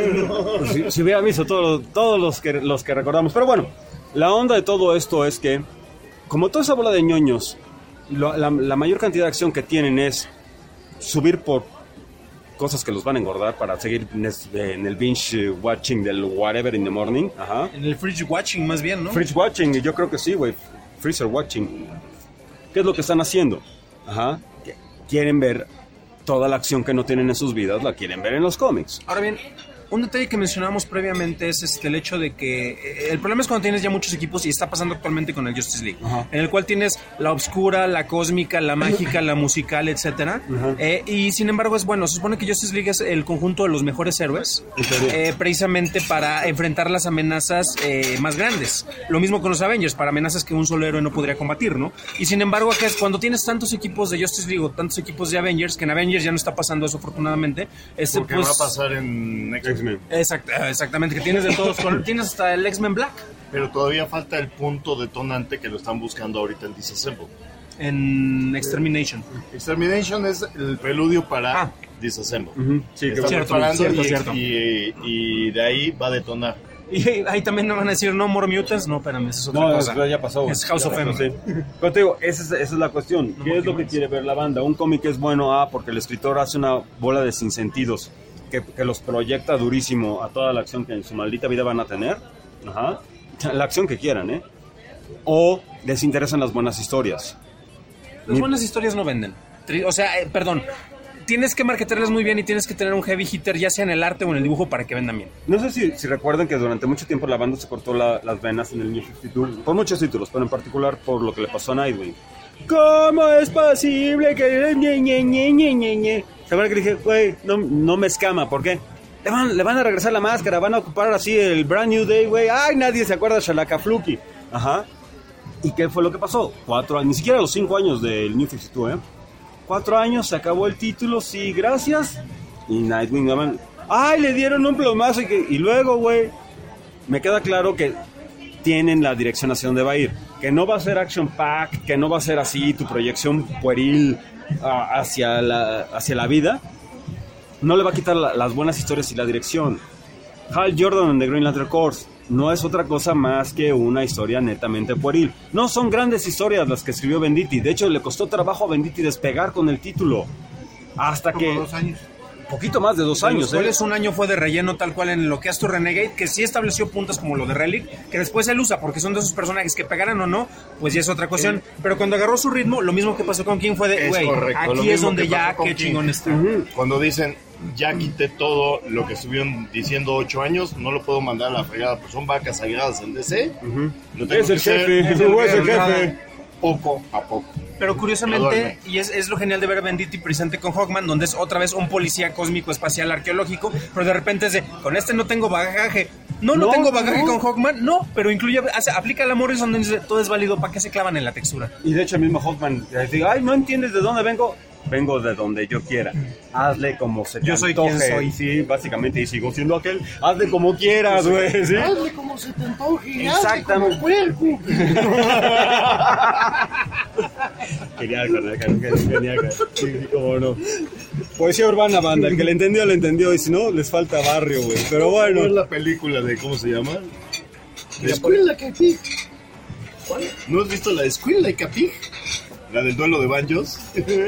Si hubiera visto todos los que recordamos, pero bueno, la onda de todo esto es que, como toda esa bola de ñoños, la mayor cantidad de acción que tienen es subir por cosas que los van a engordar para seguir en el binge watching del whatever in the morning. En el fridge watching más bien, ¿no? Fridge watching, yo creo que sí, güey. Freezer watching. ¿Qué es lo que están haciendo? Quieren ver toda la acción que no tienen en sus vidas, la quieren ver en los cómics. Ahora bien, un detalle que mencionábamos previamente es el hecho de que el problema es cuando tienes ya muchos equipos, y está pasando actualmente con el Justice League, en el cual tienes la obscura, la cósmica, la mágica, la musical, etcétera. Y sin embargo es bueno, se supone que Justice League es el conjunto de los mejores héroes, precisamente para enfrentar las amenazas más grandes. Lo mismo con los Avengers, para amenazas que un solo héroe no podría combatir, ¿no? Y sin embargo acá es cuando tienes tantos equipos de Justice League o tantos equipos de Avengers, que en Avengers ya no está pasando eso afortunadamente. Porque va a pasar en X-Men. Exactamente, que tienes de todos, tienes hasta el X-Men Black. Pero todavía falta el punto detonante que lo están buscando ahorita en Disassemble. En Extermination. Extermination es el preludio para Disassemble. Sí, está preparando cierto. Y de ahí va a detonar. Y ahí también nos van a decir No More Mutants. No, espérame, eso es otra cosa. No, ya pasó. Es House of M. Sí. Pero te digo, esa es la cuestión. ¿Qué es lo que quiere ver la banda? Un cómic es bueno, porque el escritor hace una bola de sinsentidos que los proyecta durísimo a toda la acción que en su maldita vida van a tener. La acción que quieran, o les interesan las buenas historias. Las buenas historias no venden. O sea, perdón, tienes que marketearlas muy bien y tienes que tener un heavy hitter, ya sea en el arte o en el dibujo, para que vendan bien. No sé si recuerdan que durante mucho tiempo la banda se cortó las venas en el New 52, por muchos títulos, pero en particular por lo que le pasó a Nightwing. ¿Cómo es posible que... ¿Se acuerdan que dije, güey, no me escama? ¿Por qué? Le van a regresar la máscara, van a ocupar así el Brand New Day, güey. Ay, nadie se acuerda de Shalakafluki. ¿Y qué fue lo que pasó? 4 años, ni siquiera los 5 años del New 52, 4 años, se acabó el título, sí, gracias. Y Nightwing, ay, le dieron un plomazo y luego, güey, me queda claro que tienen la dirección hacia donde va a ir. Que no va a ser action pack, que no va a ser así tu proyección pueril hacia la vida. No le va a quitar las buenas historias y la dirección. Hal Jordan en The Green Lantern Corps no es otra cosa más que una historia netamente pueril. No son grandes historias las que escribió Venditti. De hecho, le costó trabajo a Venditti despegar con el título. Hasta como que... 2 años. poquito más de 2 años. Un año fue de relleno tal cual en lo que es tu Renegade, que sí estableció puntos como lo de Relic, que después él usa, porque son de esos personajes que pegaran o no, pues ya es otra cuestión. Pero cuando agarró su ritmo, lo mismo que pasó con King fue de, güey, aquí es donde ya, qué chingón está. Cuando dicen, ya quité todo lo que estuvieron diciendo 8 años, no lo puedo mandar a la fregada, pues son vacas sagradas en DC. Lo tengo es el jefe, poco a poco. Pero curiosamente, y es lo genial de ver a Venditti presente con Hawkman, donde es otra vez un policía cósmico, espacial, arqueológico, pero de repente es de, con este no tengo bagaje. No tengo bagaje con Hawkman, pero incluye, aplica la Morrison donde dice, todo es válido, ¿para qué se clavan en la textura? Y de hecho el mismo Hawkman dice, ay, ¿no entiendes de dónde vengo? Vengo de donde yo quiera. Hazle como se te Yo soy quien soy. Sí, básicamente, y sigo siendo aquel. Hazle como quieras, güey. ¿Sí? Hazle como se te antoje. Exactamente. Puerco. Genial. Sí, cómo no. Poesía urbana, banda. El que le entendió. Y si no, les falta barrio, güey. Pero bueno. ¿No es la película de, cómo se llama? The Squid Like a Pig. ¿No has visto la de Squid Like a Pig? La del duelo de banjos.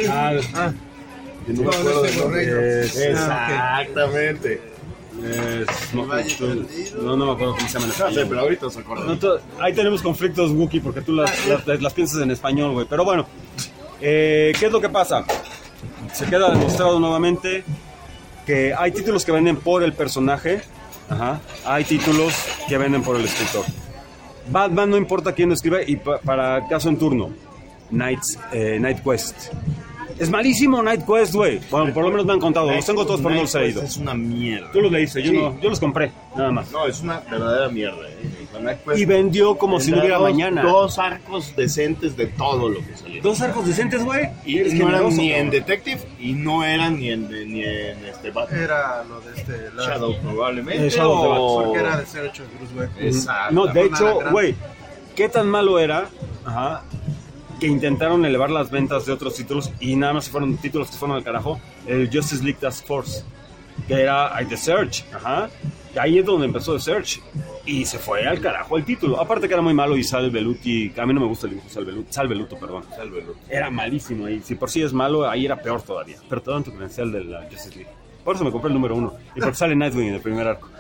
No me acuerdo de nombre. Exactamente. No me acuerdo cómo se llama en español. Sí, pero ahorita se acuerdan. Ahí tenemos conflictos, Wookie, porque tú las piensas en español, güey. Pero bueno, ¿qué es lo que pasa? Se queda demostrado nuevamente que hay títulos que venden por el personaje. Hay títulos que venden por el escritor. Batman no importa quién lo escribe, y para caso en turno, Night Quest. Es malísimo Night Quest, güey. Bueno, por lo menos me han contado. Los tengo todos, pero no los he leído. Es una mierda. Tú los leíste, yo los compré, nada más. No, es una verdadera mierda. Y vendió como si no hubiera mañana. 2 arcos decentes de todo lo que salió. 2 arcos decentes, güey. Y no eran ni en Detective y no eran ni en Batman. Era lo de Shadow, probablemente. Shadow porque era de ser hecho de Bruce Wayne. Exacto. No, de hecho, güey, ¿qué tan malo era? Que intentaron elevar las ventas de otros títulos y nada más fueron títulos que fueron al carajo. El Justice League Task Force, que era The Search, y ahí es donde empezó The Search y se fue al carajo el título. Aparte que era muy malo y Sal Belluti, a mí no me gusta el dibujo Sal Belluto, era malísimo ahí. Si por sí es malo, ahí era peor todavía. Pero todo en tu credencial de la Justice League. Por eso me compré el número 1 y porque sale Nightwing en el primer arco.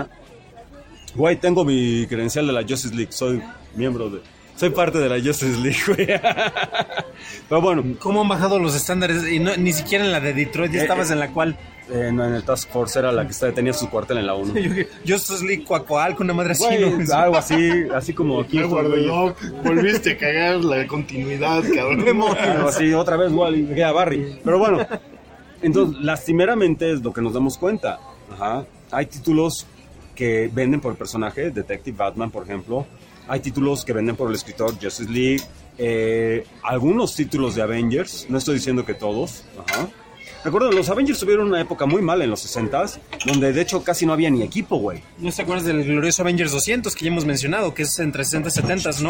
Güey, tengo mi credencial de la Justice League, soy parte de la Justice League, güey. Pero bueno. ¿Cómo han bajado los estándares? Y ni siquiera en la de Detroit, ya estabas en la cual. No, en el Task Force era la que tenía su cuartel en la 1. Justice League Coacoal con una madre así. Güey, algo así como aquí. Volviste a cagar la continuidad, cabrón. Algo así, otra vez igual, y queda Barry. Pero bueno, entonces, lastimeramente es lo que nos damos cuenta. Hay títulos que venden por el personaje, Detective Batman, por ejemplo. Hay títulos que venden por el escritor, Justice League. Algunos títulos de Avengers, no estoy diciendo que todos. Recuerden, los Avengers tuvieron una época muy mala en los 60s, donde de hecho casi no había ni equipo, güey. ¿No te acuerdas del glorioso Avengers 200 que ya hemos mencionado, que es entre 60 y 70, ¿no?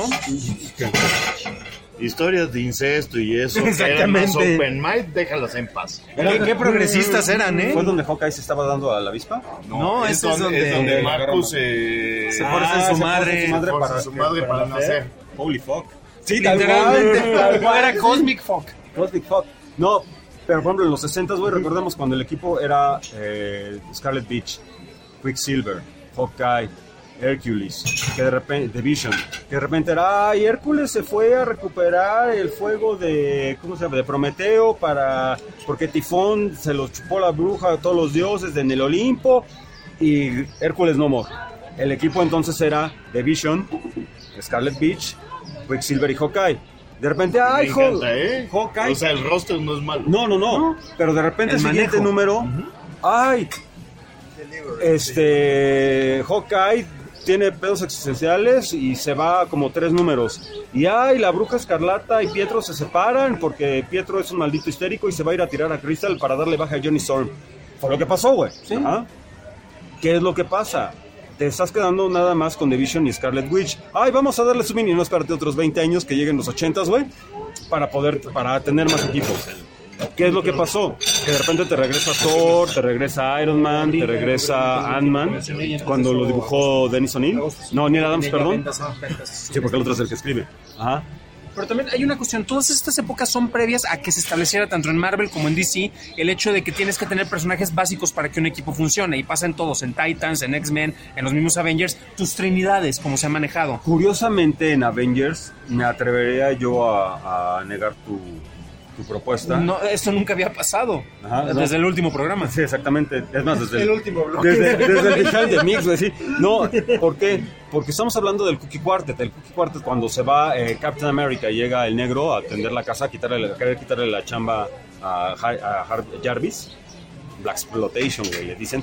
Historias de incesto y eso. Exactamente. Open Mind, déjalas en paz. ¿Qué progresistas eran, ¿Fue donde Hawkeye se estaba dando a la avispa? No, ese es donde Marcus se fuerza en su madre para nacer. Holy fuck. Sí, literalmente. Era Cosmic Fuck. Cosmic Fuck. No, pero por ejemplo en los 60s, güey, recordemos cuando el equipo era Scarlet Witch, Quicksilver, Hawkeye, Hercules, que de repente, The Vision, que de repente era, ay, Hércules se fue a recuperar el fuego de, ¿cómo se llama?, de Prometeo porque Tifón se lo chupó la bruja a todos los dioses en el Olimpo y Hércules no more. El equipo entonces era The Vision, Scarlet Witch, Quicksilver y Hawkeye. De repente, ay, Hawkeye. O sea, el roster no es malo. No. Pero de repente el siguiente número, ay, Hawkeye tiene pedos existenciales y se va como 3 números. Y la bruja escarlata y Pietro se separan porque Pietro es un maldito histérico y se va a ir a tirar a Crystal para darle baja a Johnny Storm. Fue lo que pasó, güey. ¿Sí? ¿Qué es lo que pasa? Te estás quedando nada más con The Vision y Scarlet Witch. Ay, vamos a darle su mini, no espérate otros 20 años que lleguen los 80s, güey, para tener más equipos. ¿Qué es lo que pasó? Que de repente te regresa Thor, te regresa Iron Man, te regresa Ant-Man, cuando lo dibujó Dennis O'Neill. No, Neil Adams, perdón. Sí, porque el otro es el que escribe. Pero también hay una cuestión, todas estas épocas son previas a que se estableciera tanto en Marvel como en DC el hecho de que tienes que tener personajes básicos para que un equipo funcione, y pasa en todos, en Titans, en X-Men, en los mismos Avengers, tus trinidades, como se ha manejado. Curiosamente en Avengers me atrevería yo a negar tu propuesta. No, esto nunca había pasado. Ajá, desde el último programa. Sí, exactamente. Es más, desde el último bloque. Desde el Behind the Mix, güey, sí. No, ¿por qué? Porque estamos hablando del Cookie Quartet. El Cookie Quartet, cuando se va Captain America, llega el negro a atender la casa, a querer quitarle la chamba a Jarvis. Blaxploitation, güey, le dicen.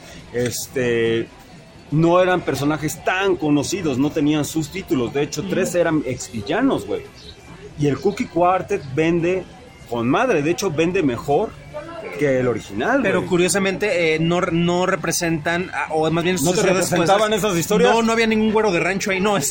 No eran personajes tan conocidos, no tenían sus títulos. De hecho, 3 eran exvillanos, güey. Y el Cookie Quartet vende con madre, de hecho vende mejor que el original. Pero güey, curiosamente no representan, o más bien... ¿No te representaban esas historias? No había ningún güero de rancho ahí, no,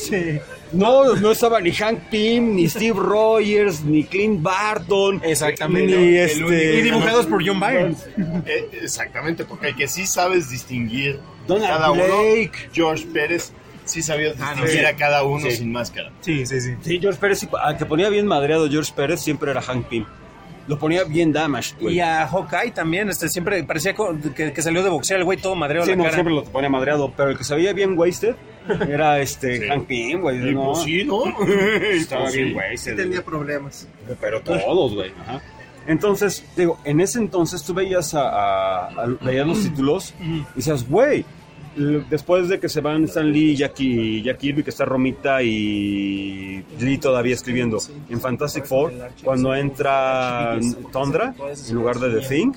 No estaba ni Hank Pym, ni Steve Rogers, ni Clint Barton. Exactamente. Ni y dibujados por John Byrne. Exactamente, porque el que sí sabes distinguir Donald cada Blake. uno, George Pérez, sí sabías distinguir a cada uno sin máscara. Sí. Sí, George Pérez, al que ponía bien madreado George Pérez siempre era Hank Pym. Lo ponía bien damaged, güey. Y a Hawkeye también, siempre parecía que salió de boxear el güey todo madreado. Sí, la cara. siempre lo ponía madreado, pero el que se veía bien wasted era Hank Pym, güey. ¿No? Sí, ¿no? Estaba bien wasted. Sí tenía problemas. Pero todos, güey. Ajá. Entonces, digo, en ese entonces tú veías veías los títulos y decías, güey, después de que se van Stan Lee y Jack Kirby, que está Romita y Lee todavía escribiendo, en Fantastic Four, cuando entra Tundra en lugar de The Thing,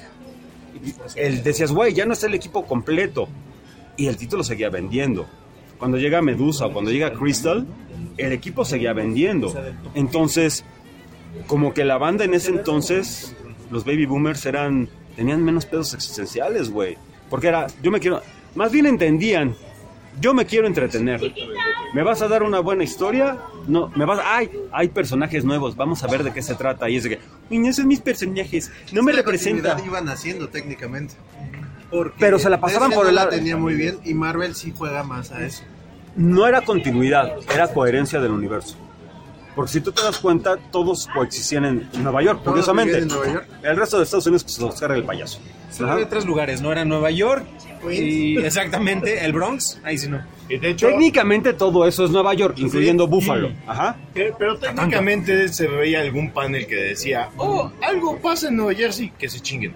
decías, güey, ya no está el equipo completo, y el título seguía vendiendo. Cuando llega Medusa o cuando llega Crystal, el equipo seguía vendiendo. Entonces, como que la banda en ese entonces, los Baby Boomers tenían menos pedos existenciales, güey, porque más bien entendían, yo me quiero entretener. ¿Me vas a dar una buena historia? No, hay personajes nuevos, vamos a ver de qué se trata. Y es de que, no son mis personajes, no me representa. Iban haciendo técnicamente. Pero se la pasaban por el lado. Tenía muy bien, y Marvel sí juega más a eso. No era continuidad, era coherencia del universo. Porque si tú te das cuenta, todos coexistían en Nueva York, curiosamente. En Nueva York. El resto de Estados Unidos que se los carga el payaso. Había 3 lugares, ¿no? Era Nueva York, y exactamente, el Bronx, ahí sí no. Y de hecho, técnicamente todo eso es Nueva York, incluyendo Buffalo. Ajá. Pero técnicamente se veía algún panel que decía, algo pasa en Nueva Jersey, que se chinguen.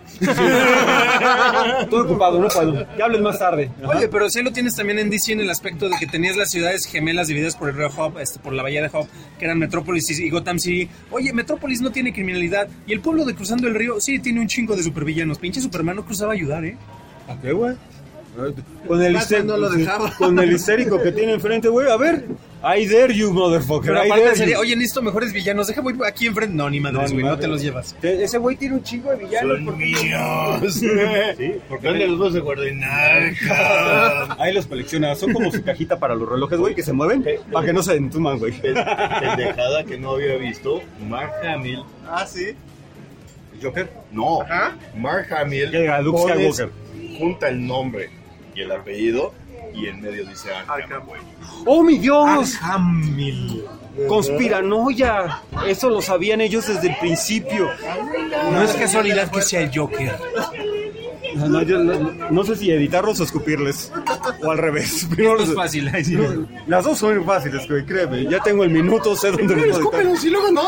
Estoy ocupado, no puedo. Que hablen más tarde. Ajá. Oye, pero sí lo tienes también en DC en el aspecto de que tenías las ciudades gemelas divididas por el río Hope, por la bahía de Hope, que eran Metrópolis y Gotham City. Oye, Metrópolis no tiene criminalidad, y el pueblo de cruzando el río sí tiene un chingo de supervillanos. Pinche Superman no cruzaba a ayudar, ¿A qué, güey? Con el no lo dejaba. Con el histérico que tiene enfrente, güey. A ver, I dare you, motherfucker. Pero aparte sería, oye, necesito mejores villanos. Deja, voy aquí enfrente. No, ni madres, güey, no te los llevas. Ese güey tiene un chingo de villanos. Son míos. ¿Sí? ¿Por qué dónde los vas a guardar? Ahí los colecciona. Son como su cajita para los relojes, güey, que se mueven para que no se entuman, güey. Pendejada que no había visto. Mark Hamill. Sí. ¿Joker? No. Mark Hamill. Luke Skywalker. Junta el nombre y el apellido y en medio dice Arkham. ¡Oh, mi Dios! Hamill. Conspiranoia. Eso lo sabían ellos desde el principio. No es casualidad que sea el Joker. No sé si editarlos o escupirles. O al revés. Pero es fácil. Las dos son fáciles, güey, créeme. Ya tengo el minuto, sé dónde lo puedo escúpelos y luego no.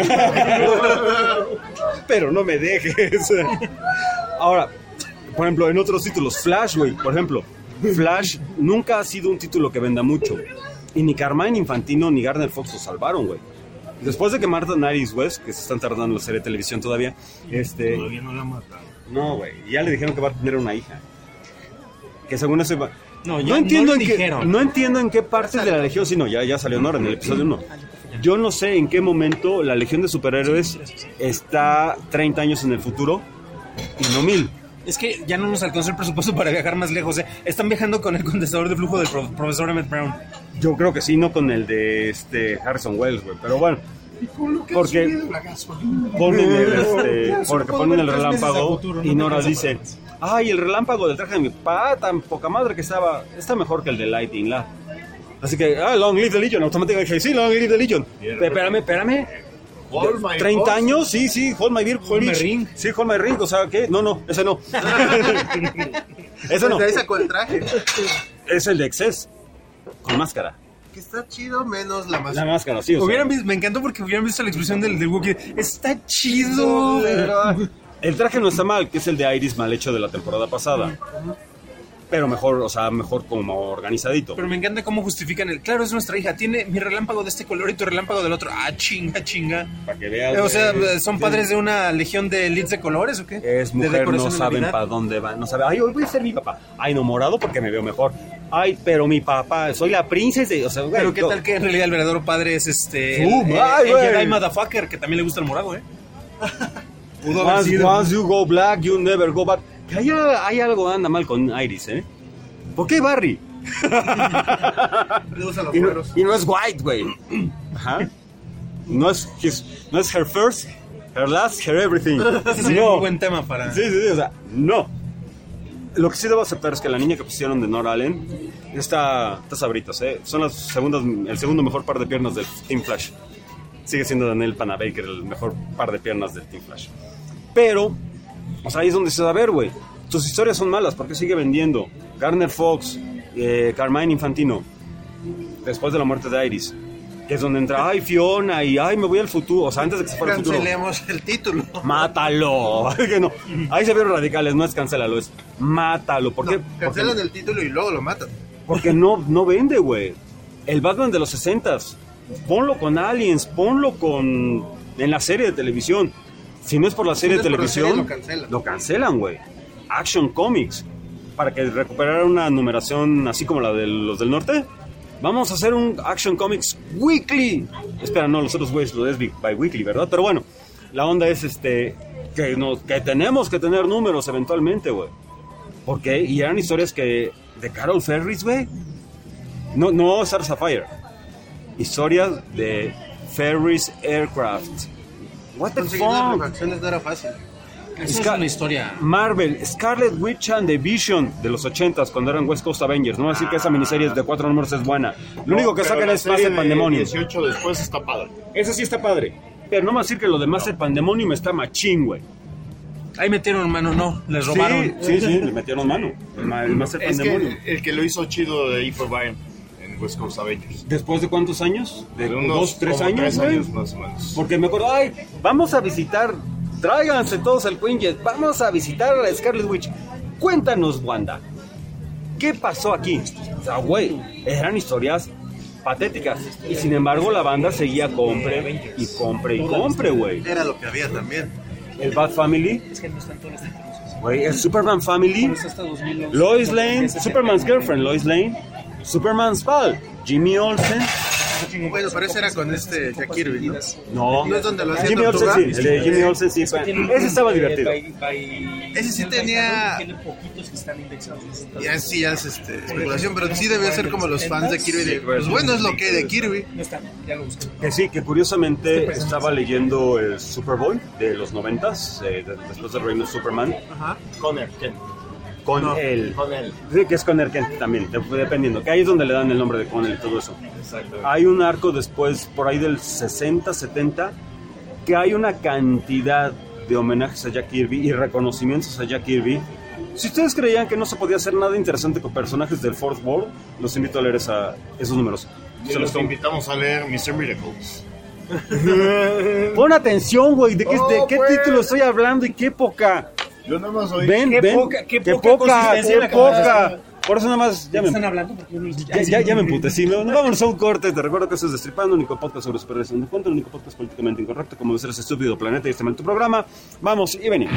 Pero no me dejes. Ahora, por ejemplo, en otros títulos, Flash, güey, por ejemplo. Flash nunca ha sido un título que venda mucho. Y ni Carmine Infantino ni Gardner Fox lo salvaron, güey. Después de que Martha Naris West, que se están tardando en la serie de televisión todavía, todavía no la mataron. No, güey, ya le dijeron que va a tener una hija. Que según eso iba... No entiendo en qué parte de la Legión, sí, no, ya salió Nora en el episodio 1. Yo no sé en qué momento la Legión de Superhéroes está 30 años en el futuro y no 1000. Es que ya no nos alcanzó el presupuesto para viajar más lejos, ¿eh? Están viajando con el condensador de flujo del profesor Emmett Brown. Yo creo que sí, no con el de Harrison Wells, güey. Pero bueno, porque ponen el relámpago y Nora dice, ay, el relámpago del traje de mi papá, tan poca madre que está mejor que el de Lightning Lad. Así que, long live the Legion, automáticamente dije, sí, long live the Legion. Espérame. Hold My 30 Horse. años, sí, Hold My Beer. Hold My Ring. Sí, Hold My Ring, o sea, ¿qué? No, ese no. Ese no. De ahí sacó el traje. Es el de Excess, con máscara. Que está chido menos la La máscara. máscara, sí, o sea. Hubieran visto, me encantó porque hubieran visto la expresión del Wookiee. Está chido. El traje no está mal, que es el de Iris mal hecho de la temporada pasada. Pero mejor, o sea, mejor como organizadito. Pero me encanta cómo justifican el. Claro, es nuestra hija. Tiene mi relámpago de este color y tu relámpago del otro. Ah, chinga. Para que veas. O sea, güey. ¿son padres de una legión de leads de colores o qué? Es De mujer, decoración no de saben Navidad. para dónde van. No saben, ay, hoy voy a ser mi papá. Ay, no, morado porque me veo mejor. Ay, pero mi papá, soy la princesa. O sea, güey, Pero qué yo- tal que en realidad el verdadero padre es el ay, güey. Jedi Motherfucker, que también le gusta el morado, Pudo haber Once, sido. once you go black, you never go back. Que hay algo anda mal con Iris, ¿eh? ¿Por qué Barry? Le usa los Y no, cueros. y no es white, güey. Ajá. No es her first, her last, her everything. Ese sería un buen tema para. Sí, o sea, no. Lo que sí debo aceptar es que la niña que pusieron de Nora Allen está sabritas, ¿eh? Son el segundo mejor par de piernas del Team Flash. Sigue siendo Daniel Panabaker el mejor par de piernas del Team Flash. Pero, o sea, ahí es donde se da a ver, güey. Tus historias son malas porque sigue vendiendo. Garner Fox, Carmine Infantino, después de la muerte de Iris, que es donde entra, ay, Fiona, y ay, me voy al futuro. O sea, antes de que se fuera al futuro. Cancelemos el título. Mátalo. Que no. Ahí se vieron radicales, no es cancélalo, es mátalo. ¿Por qué? No, cancelan el título y luego lo matan. Porque no vende, güey. El Batman de los 60s, ponlo con Aliens, ponlo con en la serie de televisión. Si no es por la serie de televisión, lo cancelan, güey. Action Comics, para que recuperara una numeración así como la de los del norte. Vamos a hacer un Action Comics Weekly. Espera, no, los otros güeyes lo es bi-weekly, ¿verdad? Pero bueno, la onda es que tenemos que tener números eventualmente, güey. ¿Por qué? Y eran historias de Carol Ferris, güey. No Star Sapphire. Historias de Ferris Aircraft. What the Conseguir las fuck? refacciones no era fácil. Eso es una historia. Marvel, Scarlet Witch and the Vision de los 80s, cuando eran West Coast Avengers. No voy a decir que esa miniserie de 4 números es buena. Lo único que sacan es Master Pandemonium. 18 después está padre. Eso sí está padre. Pero no me voy a decir que lo de Master Pandemonium está machín, güey. Ahí metieron mano, no, les robaron. Sí, le metieron mano. El Master Es Pandemonium. que el que lo hizo chido de ahí fue Brian en West Coast Avengers. ¿Después de cuántos años? ¿De unos 2-3 como años, 3 güey? años más o menos. Porque me acuerdo, ay, vamos a visitar, tráiganse todos al Quinjet, vamos a visitar a la Scarlet Witch. Cuéntanos, Wanda, ¿qué pasó aquí? O sea, güey, eran historias patéticas. Y sin embargo, la banda seguía compre, güey. Era lo que había también. El Bat Family, Es que no están todas las tecnologías. güey, el Superman Family, Por eso hasta 2011. Lois Lane, Superman's Girlfriend, Lois Lane, Superman's pal, Jimmy Olsen. Bueno, pero ese era con Jack Kirby, ¿no? No, ¿No es donde lo hacía Jimmy Olsen Tortuga? sí, el de Jimmy Olsen sí, ese estaba divertido. Ese sí tenía... Tiene poquitos que están indexados. Ya sí, ya es especulación, pero sí debió ser como los fans de Kirby. Pues bueno, es lo que hay de Kirby. No está, ya lo busqué. Que sí, que curiosamente estaba leyendo el Superboy de los 90s, después del reino de Superman. Ajá. Connor Kent. Con él. Con él. Sí, que es Connor Kent también, dependiendo. Que ahí es donde le dan el nombre de Connell y todo eso. Exacto. Hay un arco después, por ahí del 60, 70, que hay una cantidad de homenajes a Jack Kirby y reconocimientos a Jack Kirby. Si ustedes creían que no se podía hacer nada interesante con personajes del Fourth World, los invito a leer esos números. Y los invitamos a leer Mr. Miracles. Pon atención, güey, ¿de qué güey. título estoy hablando y qué época? Yo nada más oí. Ven, Qué ven, poca qué consistencia en la poca. conversación. Por eso nada más, ¿De qué están hablando? Porque yo no los- ya me emputecí. No, vámonos a un corte. Te recuerdo que esto es Destripando, el único podcast sobre superhéroes de cuento, el único podcast políticamente incorrecto, como debe ser ese estúpido planeta y este mal tu programa. Vamos y venimos.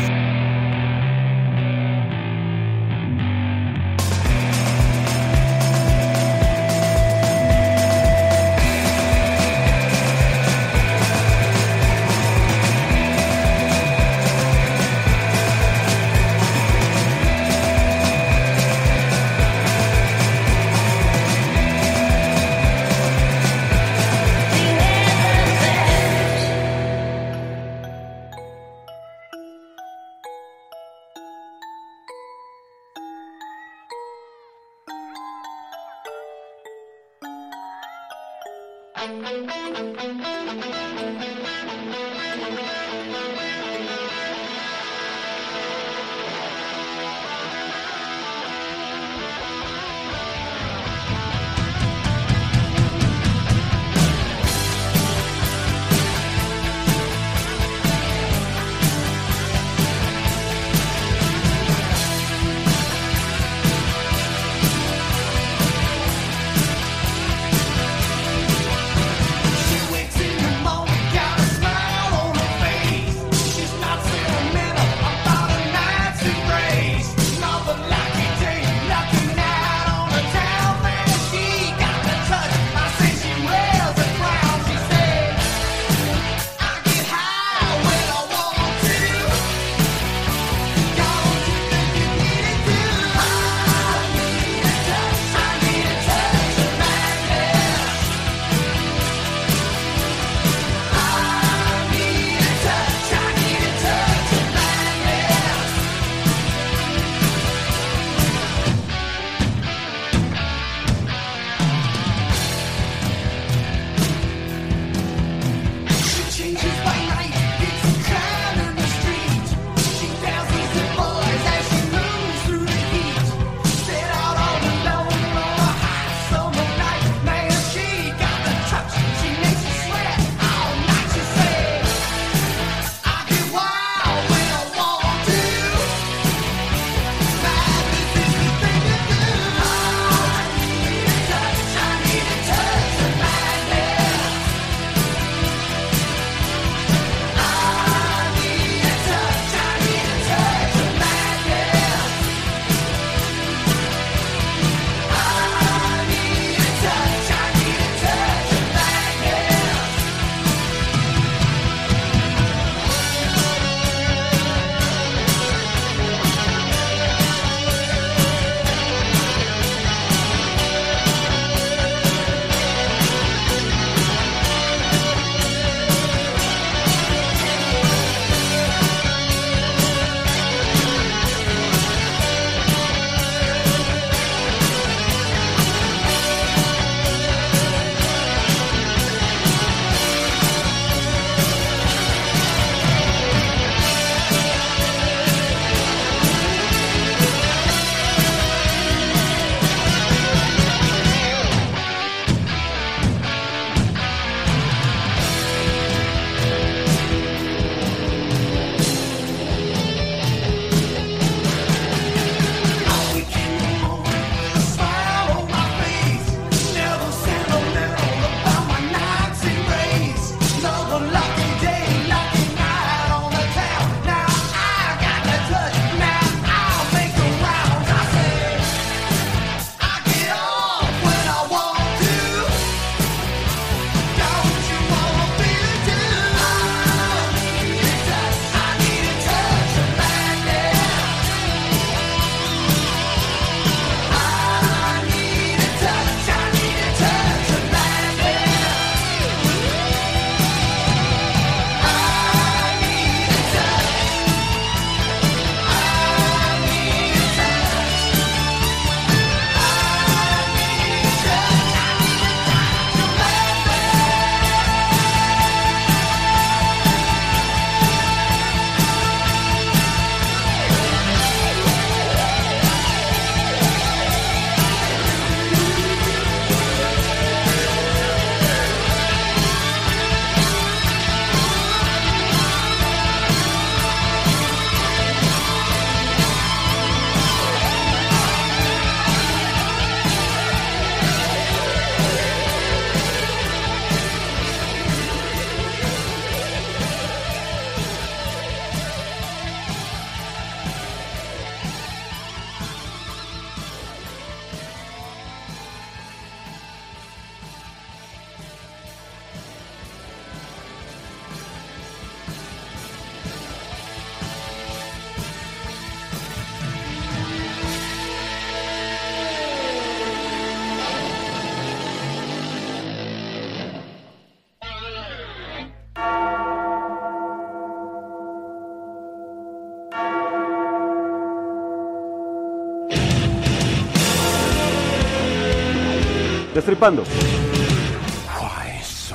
Destripando. Twice.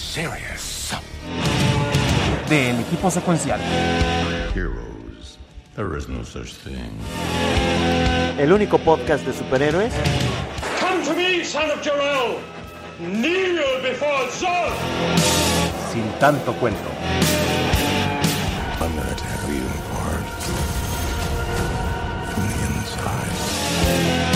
serious. Del equipo secuencial. Heroes. There is no such thing. El único podcast de superhéroes. Come to me, son of Jor-El. Kneel before Zod. Sin tanto cuento. I'm gonna tear you apart from the inside.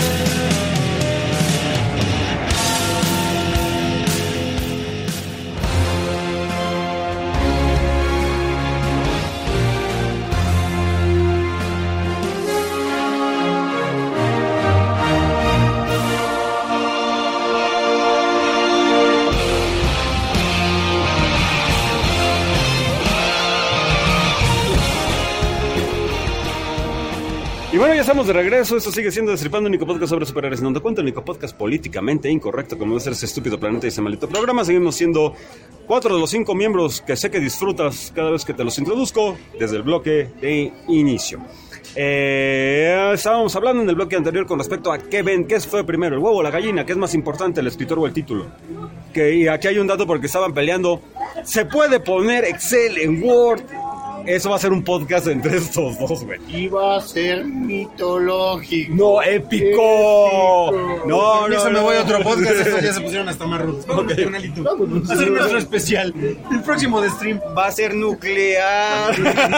Y bueno, ya estamos de regreso. Esto sigue siendo Destripando, el único podcast sobre superhéroes. No te cuento, el único podcast políticamente incorrecto, como debe ser ese estúpido planeta y ese maldito programa. Seguimos siendo 4 de los 5 miembros que sé que disfrutas cada vez que te los introduzco desde el bloque de inicio. Estábamos hablando en el bloque anterior con respecto a qué fue primero, el huevo o la gallina, qué es más importante, el escritor o el título. Y aquí hay un dato porque estaban peleando. ¿Se puede poner Excel en Word? Eso va a ser un podcast entre estos dos, güey. Iba a ser mitológico. No, épico. No, eso me voy a otro podcast. Estos ya se pusieron hasta más rudos. Vámonos, carnalito. Va a ser nuestro especial. El próximo de stream va a ser nuclear.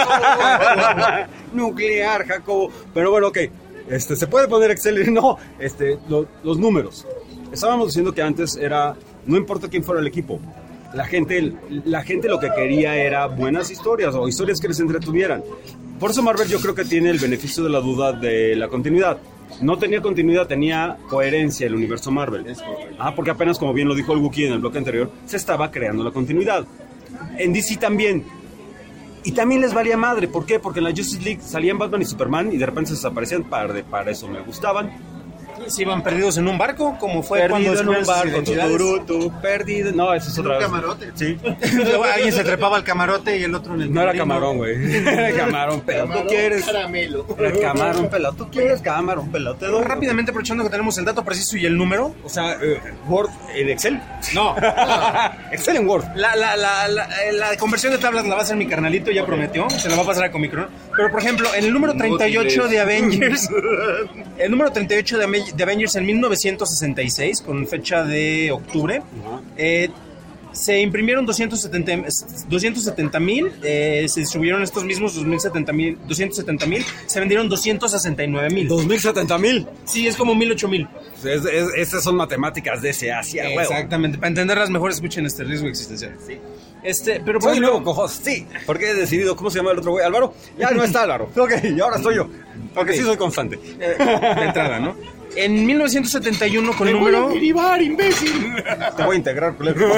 Nuclear, Jacobo. Pero bueno, ok. ¿Se puede poner Excel? No, los números. Estábamos diciendo que antes era, no importa quién fuera el equipo. La gente lo que quería era buenas historias o historias que les entretuvieran. Por eso Marvel yo creo que tiene el beneficio de la duda de la continuidad. No tenía continuidad, tenía coherencia el universo Marvel. Porque apenas, como bien lo dijo el Wookiee en el bloque anterior, se estaba creando la continuidad. En DC también. Y también les valía madre. ¿Por qué? Porque en la Justice League salían Batman y Superman y de repente se desaparecían. Para eso me gustaban. Se iban perdidos en un barco, como fue perdido cuando en un barco, perdido. No, eso es otra vez. ¿Un camarote? Sí. Alguien se trepaba al camarote y el otro en el. No era camarón, güey. Camarón pelado. ¿Tú quieres? Caramelo. Camarón pelado. ¿Tú quieres camarón pelado? Te doy. Rápidamente, aprovechando que tenemos el dato preciso y el número. O sea, Word en Excel. No. Excel en Word. La conversión de tablas la va a hacer mi carnalito, ya prometió. Se la va a pasar a Comicron. Pero, por ejemplo, en el número 38 de Avengers. El número 38 de Avengers en 1966, con fecha de octubre, se imprimieron 270,000, se distribuyeron estos mismos 270,000, se vendieron 269,000. ¿2,070,000? Sí, es como 1,000, 8,000. Estas son matemáticas de ese Asia, güey. Exactamente, para entenderlas mejor escuchen este riesgo existencial. Sí. Pero por soy nuevo cojos, sí, porque he decidido, ¿cómo se llama el otro güey? ¿Álvaro? Ya no está Álvaro. Ok, y ahora estoy yo, porque sí soy constante. De entrada, ¿no? En 1971 con el número... voy a derivar, imbécil. Te voy a integrar, culero.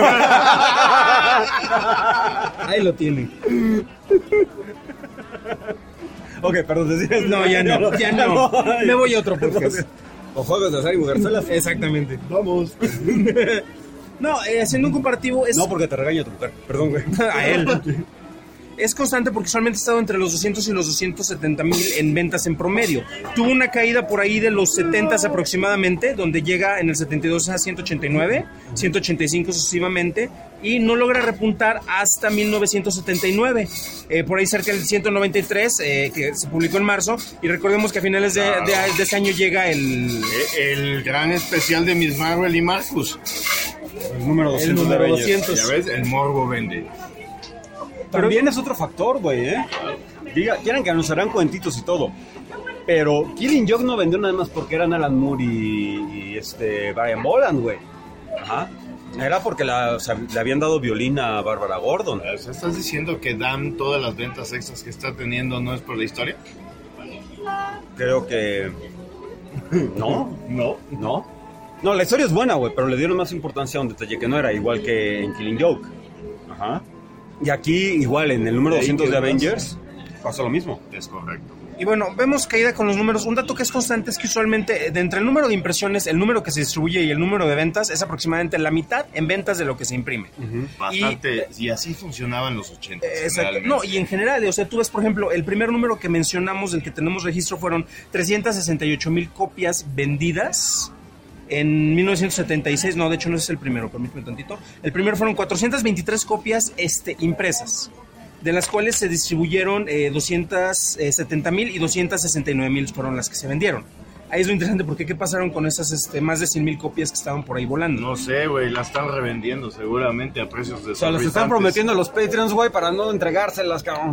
Ahí lo tienen. Ok, perdón, decías... No, ya no. Me voy a otro podcast. O juegos de azar y mujerzuelas. Exactamente. Vamos. No, haciendo un comparativo es... No, porque te regaña tu mujer. Perdón, güey. A él. Es constante porque usualmente ha estado entre los 200 y los 270,000 en ventas en promedio. Tuvo una caída por ahí de los 70 aproximadamente, donde llega en el 72 a 189, 185 sucesivamente, y no logra repuntar hasta 1979. Por ahí cerca del 193, que se publicó en marzo, y recordemos que a finales de este año llega el gran especial de Miss Marvel y Marcus. El número 200 de Avengers. Ya ves, el morbo vende. También es otro factor, güey, Quieren que anunciarán cuentitos y todo. Pero Killing Joke no vendió nada más porque eran Alan Moore y Brian Boland, güey. Ajá. Era porque le habían dado violín a Bárbara Gordon. ¿Estás diciendo que Dan todas las ventas extras que está teniendo no es por la historia? Creo que... No, la historia es buena, güey, pero le dieron más importancia a un detalle que no era, igual que en Killing Joke. Ajá. Y aquí, igual, en el número 200 de Avengers, pasó lo mismo. Es correcto. Y bueno, vemos caída con los números. Un dato que es constante es que usualmente, de entre el número de impresiones, el número que se distribuye y el número de ventas, es aproximadamente la mitad en ventas de lo que se imprime. Bastante, y así funcionaban los 80. Exacto. No, y en general, o sea, tú ves, por ejemplo, el primer número que mencionamos, del que tenemos registro, fueron 368,000 copias vendidas En 1976, no, de hecho no es el primero, permíteme tantito. El primero fueron 423 copias impresas, de las cuales se distribuyeron 270,000 y 269,000 fueron las que se vendieron. Ahí es lo interesante, porque ¿qué pasaron con esas más de 100,000 copias que estaban por ahí volando? No sé, güey, las están revendiendo seguramente a precios de... O sea, las están prometiendo a los Patreons, güey, para no entregárselas, cabrón.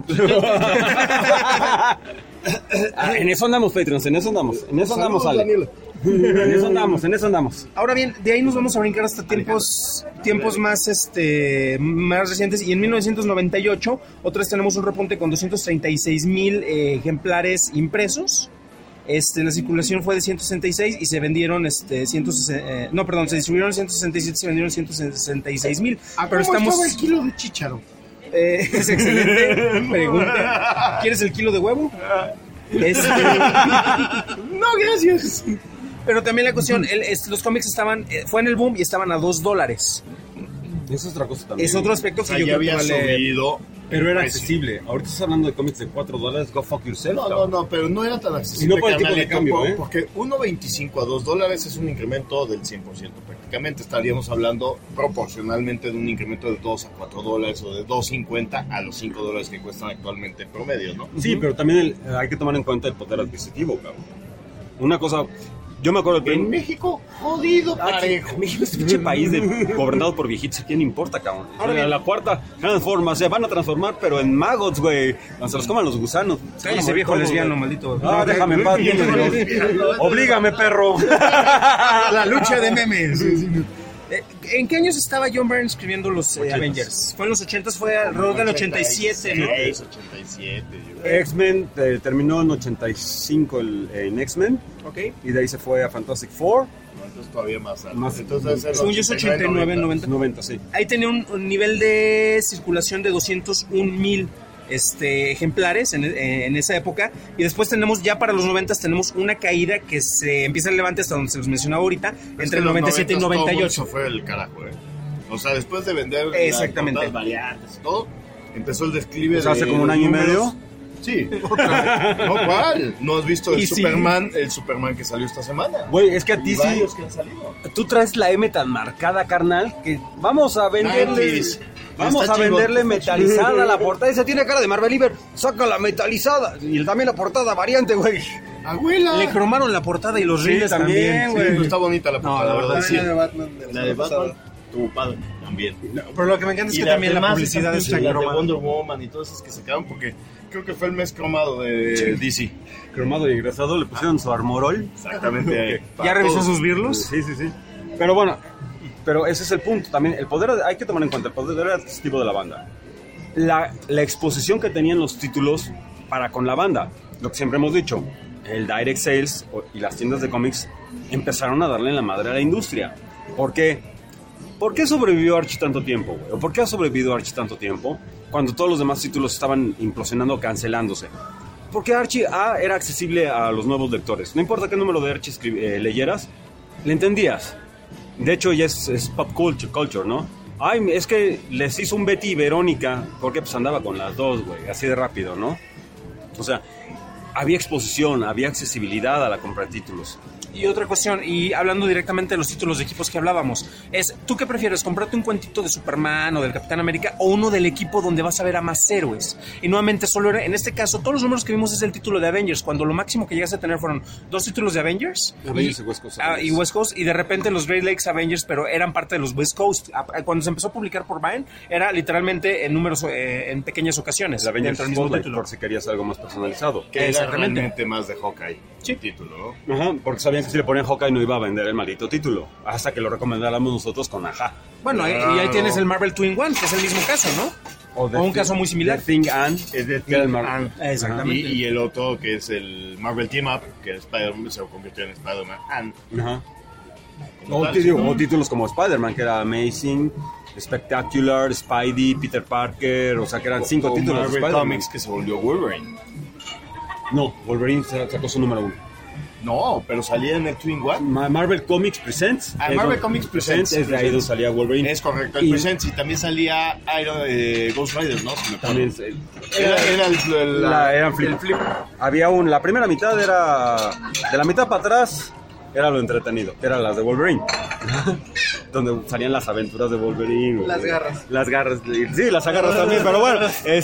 En eso andamos, Patreons, en eso andamos. En eso andamos, Ale. En eso andamos. Ahora bien, de ahí nos vamos a brincar hasta tiempos más recientes. Y en 1998, otra vez tenemos un repunte con 236,000 ejemplares impresos. La circulación fue de 166 y se vendieron se distribuyeron 167 y se vendieron 166,000. Pero estaba el kilo de chícharo? Es excelente pregunta. ¿Quieres el kilo de huevo? No, gracias. Pero también la cuestión, los cómics fue en el boom y estaban a $2. Eso es otra cosa también. Es otro aspecto que yo ya creo había subido. Pero era accesible. Ahorita estás hablando de cómics de $4, go fuck yourself. No, pero no era tan accesible. Y no por el tipo de cambio, porque 1.25 a $2 es un incremento del 100%. Prácticamente estaríamos hablando proporcionalmente de un incremento de $2 a $4 o de $2.50 a los $5 que cuestan actualmente en promedio, ¿no? Sí, pero también hay que tomar en cuenta el poder adquisitivo, cabrón. Una cosa... Yo me acuerdo que... En México, jodido parejo. México es un pinche país gobernado por viejitos. ¿A quién importa, cabrón? Ahora bien, la cuarta transforma, se van a transformar, pero en maggots, güey. Cuando se los coman los gusanos. Ese viejo lesbiano, maldito. Déjame en paz. Oblígame, perro. La lucha de memes. ¿En qué años estaba John Byrne escribiendo los Avengers? ¿Fue en los 80s? Fue alrededor del 87, ¿no? 87. X-Men terminó en 85 en X-Men. Ok. Y de ahí se fue a Fantastic Four. Entonces todavía más alto. Entonces, según yo es 89, 90, sí. Ahí tenía un nivel de circulación de 201,000 ejemplares en esa época, y después tenemos ya para los 90 tenemos una caída que se empieza el levante hasta donde se los mencionaba ahorita, entre el 97 y 98. Eso fue el carajo, O sea, después de vender exactamente variantes y todo, empezó el declive. Hace como un año y medio. Sí, otra. No, ¿cuál? ¿No has visto el Superman que salió esta semana? Güey, es que a ti sí. Que han salido. Tú traes la M tan marcada, carnal, que vamos a venderle. Vamos a venderle metalizada la portada. Esa tiene cara de Marvel Liber. Saca la metalizada. Y también la portada variante, güey. Abuela. Le cromaron la portada y los rines también, güey. Sí, está bonita la portada. No, la verdad, sí. La de Batman, tu padre también. No, pero lo que me encanta es que también la publicidad es la de Wonder Woman y todas esas que se quedaron porque creo que fue el mes cromado de DC. Cromado y ingresado, le pusieron su armorol. Exactamente. ¿Ya revisó sus birlos? Sí. Pero bueno, ese es el punto. También el poder, hay que tomar en cuenta el poder adquisitivo de la banda. La exposición que tenían los títulos para con la banda. Lo que siempre hemos dicho, el direct sales y las tiendas de cómics empezaron a darle en la madre a la industria. ¿Por qué? ¿Por qué sobrevivió Archie tanto tiempo, güey? ¿O por qué ha sobrevivido Archie tanto tiempo cuando todos los demás títulos estaban implosionando, cancelándose? Porque Archie era accesible a los nuevos lectores. No importa qué número de Archie leyeras, le entendías. De hecho, ya es pop culture, ¿no? Ay, es que les hizo un Betty y Verónica, porque pues andaba con las dos, güey, así de rápido, ¿no? O sea, había exposición, había accesibilidad a la compra de títulos. Y otra cuestión, y hablando directamente de los títulos de equipos que hablábamos, es, ¿tú qué prefieres? ¿Comprarte un cuentito de Superman o del Capitán América o uno del equipo donde vas a ver a más héroes? Y nuevamente solo era, en este caso, todos los números que vimos es el título de Avengers, cuando lo máximo que llegaste a tener fueron 2 títulos de Avengers. Avengers y West Coast. Y West Coast, y de repente los Great Lakes Avengers, pero eran parte de los West Coast. Cuando se empezó a publicar por Vine, era literalmente en números, en pequeñas ocasiones. El Avengers Spotlight, por si querías algo más personalizado. Que era realmente más de Hawkeye. Sí. Título, ¿no? Ajá, porque sabían que si le ponían Hawkeye no iba a vender el maldito título, hasta que lo recomendáramos nosotros con Ajá. Bueno, y ahí tienes el Marvel Twin One, que es el mismo caso, ¿no? O un caso muy similar. The Thing and es de Thing and. Exactamente. Y el otro que es el Marvel Team Up, que Spider-Man se convirtió en Spider-Man and. Ajá. O títulos como Spider-Man, que era Amazing, Spectacular, Spidey, Peter Parker, o sea que eran 5 títulos Marvel de Spider-Man. Comics que se volvió Wolverine. No, Wolverine sacó su número 1. No, pero salía en el Twin One. Marvel Comics Presents. Marvel Comics Presents. Es de ahí donde salía Wolverine. Es correcto, el Presents. Y también salía Ghost Rider, ¿no? También. Era el flip. Había la primera mitad era... De la mitad para atrás era lo entretenido, eran las de Wolverine. Donde salían las aventuras de Wolverine. Las garras. Las garras, sí, las agarras también, pero bueno,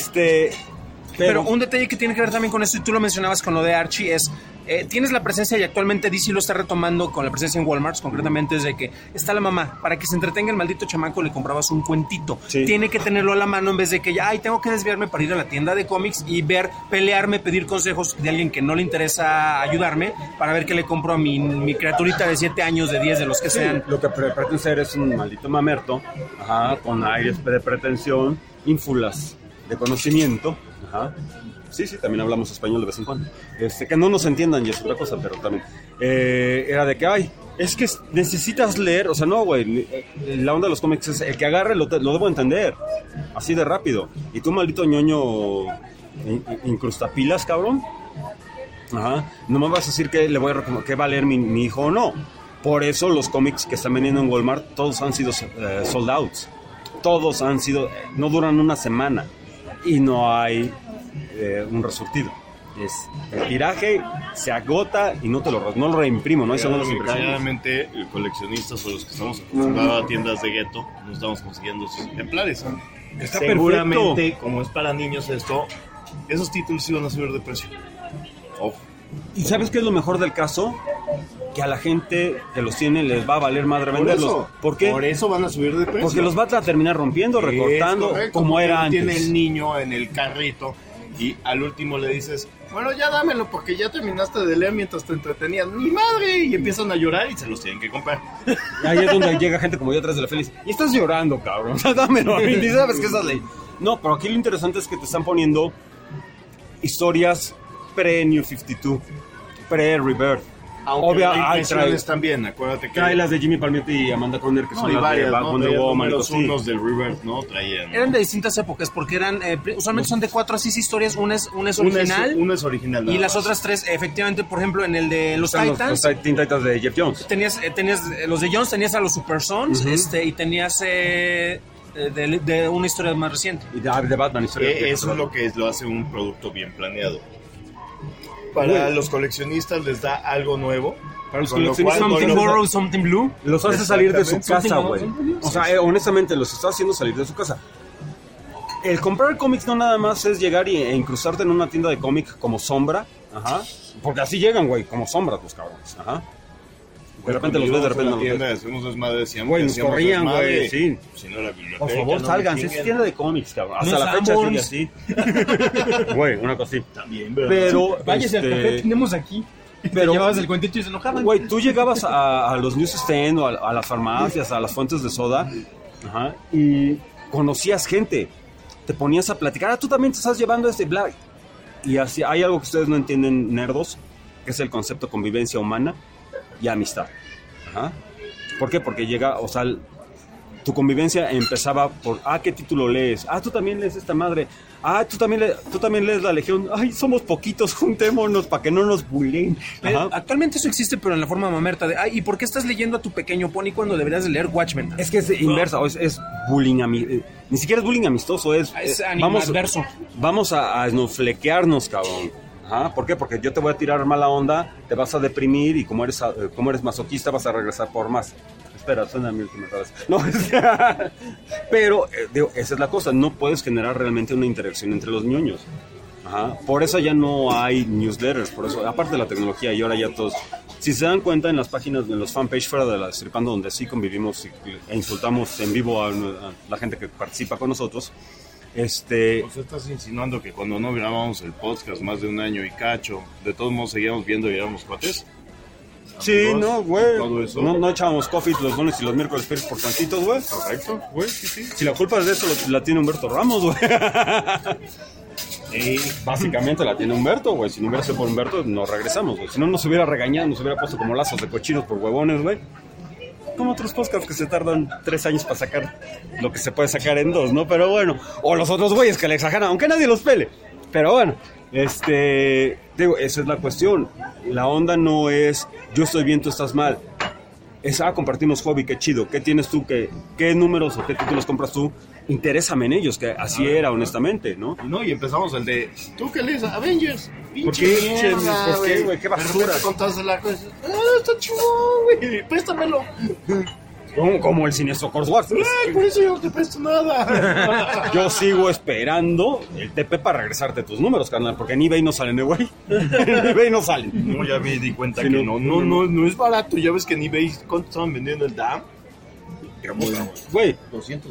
Pero un detalle que tiene que ver también con esto, y tú lo mencionabas con lo de Archie, es... tienes la presencia, y actualmente DC lo está retomando con la presencia en Walmart, concretamente es de que está la mamá, para que se entretenga el maldito chamaco le comprabas un cuentito, tiene que tenerlo a la mano en vez de que ya, tengo que desviarme para ir a la tienda de cómics y pelearme, pedir consejos de alguien que no le interesa ayudarme, para ver qué le compro a mi criaturita de 7 años, de 10, de los que sean. Lo que pretende ser es un maldito mamerto, con aires de pretensión, ínfulas de conocimiento, Sí, también hablamos español de vez en cuando. Que no nos entiendan ya es otra cosa, pero también. Era de que, es que necesitas leer, o sea, no, güey. La onda de los cómics es el que agarre lo debo entender. Así de rápido. Y tú, maldito ñoño incrustapilas, cabrón. No me vas a decir que le voy a que va a leer mi hijo o no. Por eso los cómics que están vendiendo en Walmart, todos han sido sold outs. Todos han sido, no duran una semana. Y no hay un resurtido. El tiraje se agota y no lo reimprimo, no hay segundos de impresión. Claramente, coleccionistas o los que estamos acostumbrados a tiendas de gueto, no estamos consiguiendo esos ejemplares. Está seguramente, perfecto. como es para niños esto, esos títulos iban a subir de precio. ¿Y sabes qué es lo mejor del caso? Que a la gente que los tiene les va a valer madre venderlos. ¿Por qué? Por eso van a subir de precio. Porque los va a terminar rompiendo, recortando, como era antes. Tiene el niño en el carrito y al último le dices, bueno, ya dámelo porque ya terminaste de leer mientras te entretenían. ¡Mi madre! Y empiezan a llorar y se los tienen que comprar. Ahí es donde llega gente como yo atrás de la feliz. Y estás llorando, cabrón. Dámelo. Y sabes que esas ley. No, pero aquí lo interesante es que te están poniendo historias pre-New 52, pre-Rebirth. Aunque hay impresiones también, acuérdate que... Trae las de Jimmy Palmiotti y Amanda Conner, que son las varias, de Wonder Woman. Los unos del Rebirth, ¿no? Traían... Eran de distintas épocas, porque eran... usualmente son de 4 a 6 historias, una es original. Una es original. Y las otras 3, efectivamente, por ejemplo, en el de los Titans... Los Teen Titans de Jeff Jones. Tenías los de Jones, tenías a los Super Sons, y tenías... de una historia más reciente. Y de Batman, historia. Eso es lo que lo hace un producto bien planeado. Para los coleccionistas les da algo nuevo. Para los coleccionistas, something borrow, something blue. Los hace salir de su casa, güey. O sea, honestamente, los está haciendo salir de su casa. El comprar cómics no nada más es llegar e incrustarte en una tienda de cómic como sombra. Porque así llegan, güey, como sombras los cabrones. De repente los ves, de repente no los ves. Hacemos desmadre, decíamos. Güey, nos corrían, güey, sí. Si no, la biblioteca, por favor, salgan. Es tienda de cómics, cabrón. Hasta la fecha sigue así. Güey, una cosa así. También, ¿verdad? Pero, váyase al café, tenemos aquí. Pero, llevabas el cuentito y se enojaban. Güey, tú llegabas a los newsstand o a las farmacias, a las fuentes de soda, y conocías gente. Te ponías a platicar. Tú también te estás llevando bla. Y así, hay algo que ustedes no entienden, nerdos, que es el concepto de convivencia humana y amistad. ¿Por qué? Porque llega, o sea, tu convivencia empezaba por, ¿qué título lees? Tú también lees esta madre. Tú también lees La Legión. Ay, somos poquitos, juntémonos para que no nos bulleen. Actualmente eso existe, pero en la forma mamerta de, ¿y por qué estás leyendo a tu pequeño pony cuando deberías de leer Watchmen? Es que es inversa, es bullying, ni siquiera es bullying amistoso, es adverso. Vamos a esnoflequearnos, cabrón. ¿Por qué? Porque yo te voy a tirar mala onda, te vas a deprimir y como eres masoquista vas a regresar por más. Espera, suena mi última vez. No, pero esa es la cosa, no puedes generar realmente una interacción entre los ñoños. Por eso ya no hay newsletters, por eso, aparte de la tecnología y ahora ya todos, si se dan cuenta en las páginas, en los fanpage fuera de la Destripando, donde sí convivimos e insultamos en vivo a la gente que participa con nosotros. Pues estás insinuando que cuando no grabamos el podcast más de un año y cacho, de todos modos seguíamos viendo y éramos cuates. Sí, no, güey. No echábamos coffee los lunes y los miércoles por tantitos, güey. Correcto, güey, sí. Si la culpa es de eso, la tiene Humberto Ramos, güey. Sí. Básicamente la tiene Humberto, güey. Si no hubiera sido por Humberto, nos regresamos, güey. Si no, nos hubiera regañado, nos hubiera puesto como lazos de cochinos por huevones, güey. Como otros podcasts que se tardan 3 años para sacar lo que se puede sacar en 2, ¿no? Pero bueno, o los otros güeyes que le exageran, aunque nadie los pele. Pero bueno, digo, esa es la cuestión. La onda no es, yo estoy bien, tú estás mal. Es, compartimos hobby, qué chido. ¿Qué tienes tú? ¿Qué números o qué títulos compras tú? Interésame en ellos, que así era, honestamente, ¿no? No, y empezamos el de, ¿tú qué lees? Avengers. ¿Por qué? ¿Por qué, güey? ¿Qué basura? Contaste la cosa. Está chingón, güey. Préstamelo. Como el siniestro Corsward. Ay, por eso yo no te presto nada. Yo sigo esperando el TP para regresarte tus números, carnal, porque en eBay no salen, güey. En eBay no salen. No, ya me di cuenta que no es barato. Ya ves que en eBay, ¿cuánto estaban vendiendo el DAM? Güey, $200.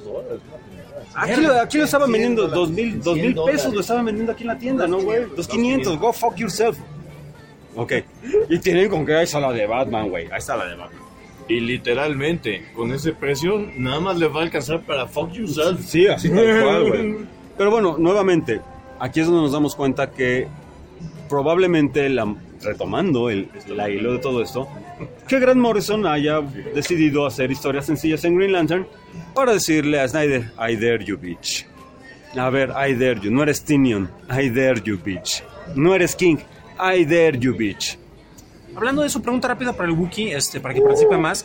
aquí lo estaban vendiendo, 2,000 pesos lo estaban vendiendo aquí en la tienda, ¿no, güey? 2,500, go fuck yourself. Ok, y tienen con que ahí está la de Batman, güey, ahí está la de Batman. Y literalmente, con ese precio, nada más le va a alcanzar para fuck yourself. Sí, así tal cual, güey. Pero bueno, nuevamente, aquí es donde nos damos cuenta que probablemente, retomando la hilo de todo esto, que Grant Morrison haya decidido hacer historias sencillas en Green Lantern para decirle a Snyder, I dare you, bitch. A ver, I dare you. No eres Tynion, I dare you, bitch. No eres King, I dare you, bitch. Hablando de eso, pregunta rápida para el Wookiee, para que participe más.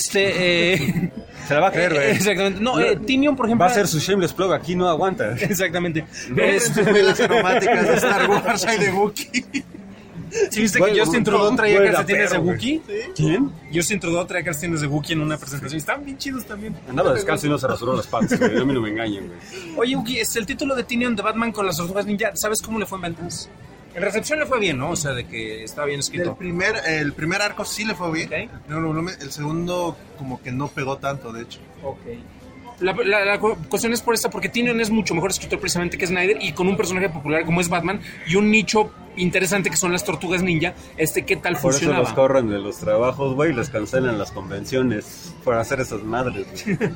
Se la va a creer, güey. Exactamente. No, Tynion, por ejemplo... Va a ser su shameless plug, aquí no aguanta. Exactamente. Las aromáticas de Star Wars hay de Wookiee. ¿Sí viste que Justin Trudeau traía calcetines de Wookiee? ¿Quién? Justin Trudeau traía calcetines de Wookiee en una presentación. Están bien chidos también. Andaba descalzo y no se rasuró las patas, güey. A mí no me engañen, güey. Oye, Wookiee, el título de Tynion de Batman con las tortugas ninja, ¿sabes cómo le fue en ventas? En recepción le fue bien, ¿no? O sea, de que estaba bien escrito. El primer arco sí le fue bien. Okay. El segundo como que no pegó tanto, de hecho. Ok. La cuestión es por esta, porque Tynion es mucho mejor escritor precisamente que Snyder, y con un personaje popular como es Batman y un nicho interesante que son las tortugas ninja, ¿qué tal por funcionaba? Por eso los corren de los trabajos, güey, y les cancelan las convenciones por hacer esas madres,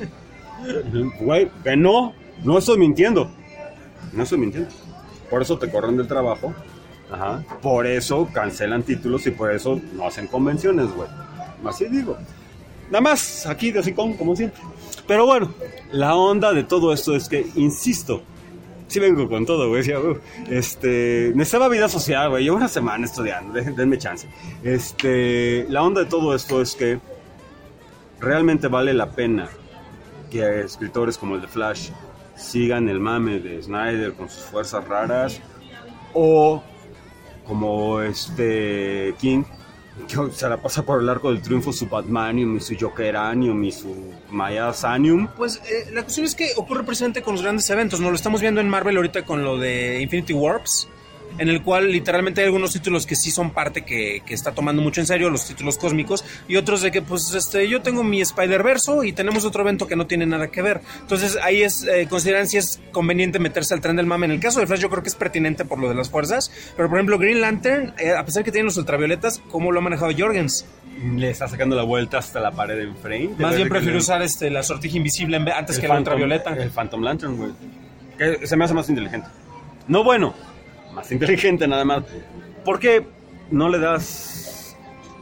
güey. Que no estoy mintiendo. No estoy mintiendo. Por eso te corren del trabajo. Ajá. Por eso cancelan títulos y por eso no hacen convenciones, güey. Así digo. Nada más, aquí de hocicón, como siempre. Pero bueno, la onda de todo esto es que, insisto, sí vengo con todo, güey. Necesitaba vida social, güey. Llevo una semana estudiando, denme chance. La onda de todo esto es que realmente vale la pena que escritores como el de Flash sigan el mame de Snyder con sus fuerzas raras, o como King, que se la pasa por el arco del triunfo su Batmanium y su Jokeranium y su Mayasanium. Pues la cuestión es que ocurre precisamente con los grandes eventos, ¿no? Lo estamos viendo en Marvel ahorita con lo de Infinity Warps, en el cual literalmente hay algunos títulos que sí son parte que está tomando mucho en serio, los títulos cósmicos, y otros de que pues yo tengo mi Spider-Verso y tenemos otro evento que no tiene nada que ver. Entonces ahí consideran si es conveniente meterse al tren del mame. En el caso de Flash yo creo que es pertinente por lo de las fuerzas, pero por ejemplo Green Lantern, a pesar que tienen los ultravioletas, ¿cómo lo ha manejado Jorgens? Le está sacando la vuelta hasta la pared en frame. Más bien prefiero usar la sortija invisible antes que la ultravioleta. El Phantom Lantern, güey, que se me hace más inteligente. No, bueno, más inteligente nada más. ¿Por qué no le haces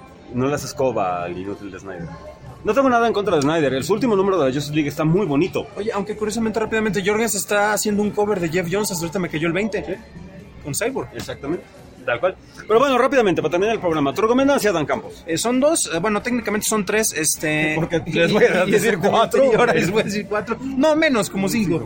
escoba al inútil de Snyder? No tengo nada en contra de Snyder. El su último número de la Justice League está muy bonito. Oye, aunque curiosamente, rápidamente, Jorgens está haciendo un cover de Jeff Jones. Hasta ahorita me cayó el 20. ¿Sí? Con Cyborg. Exactamente. Tal cual. Pero bueno, rápidamente, para terminar el programa, ¿tu recomendación, Dan Campos? Son 2, bueno, técnicamente son 3, Porque les voy a decir 4. Y ahora les voy a decir 4. No, menos, como 5.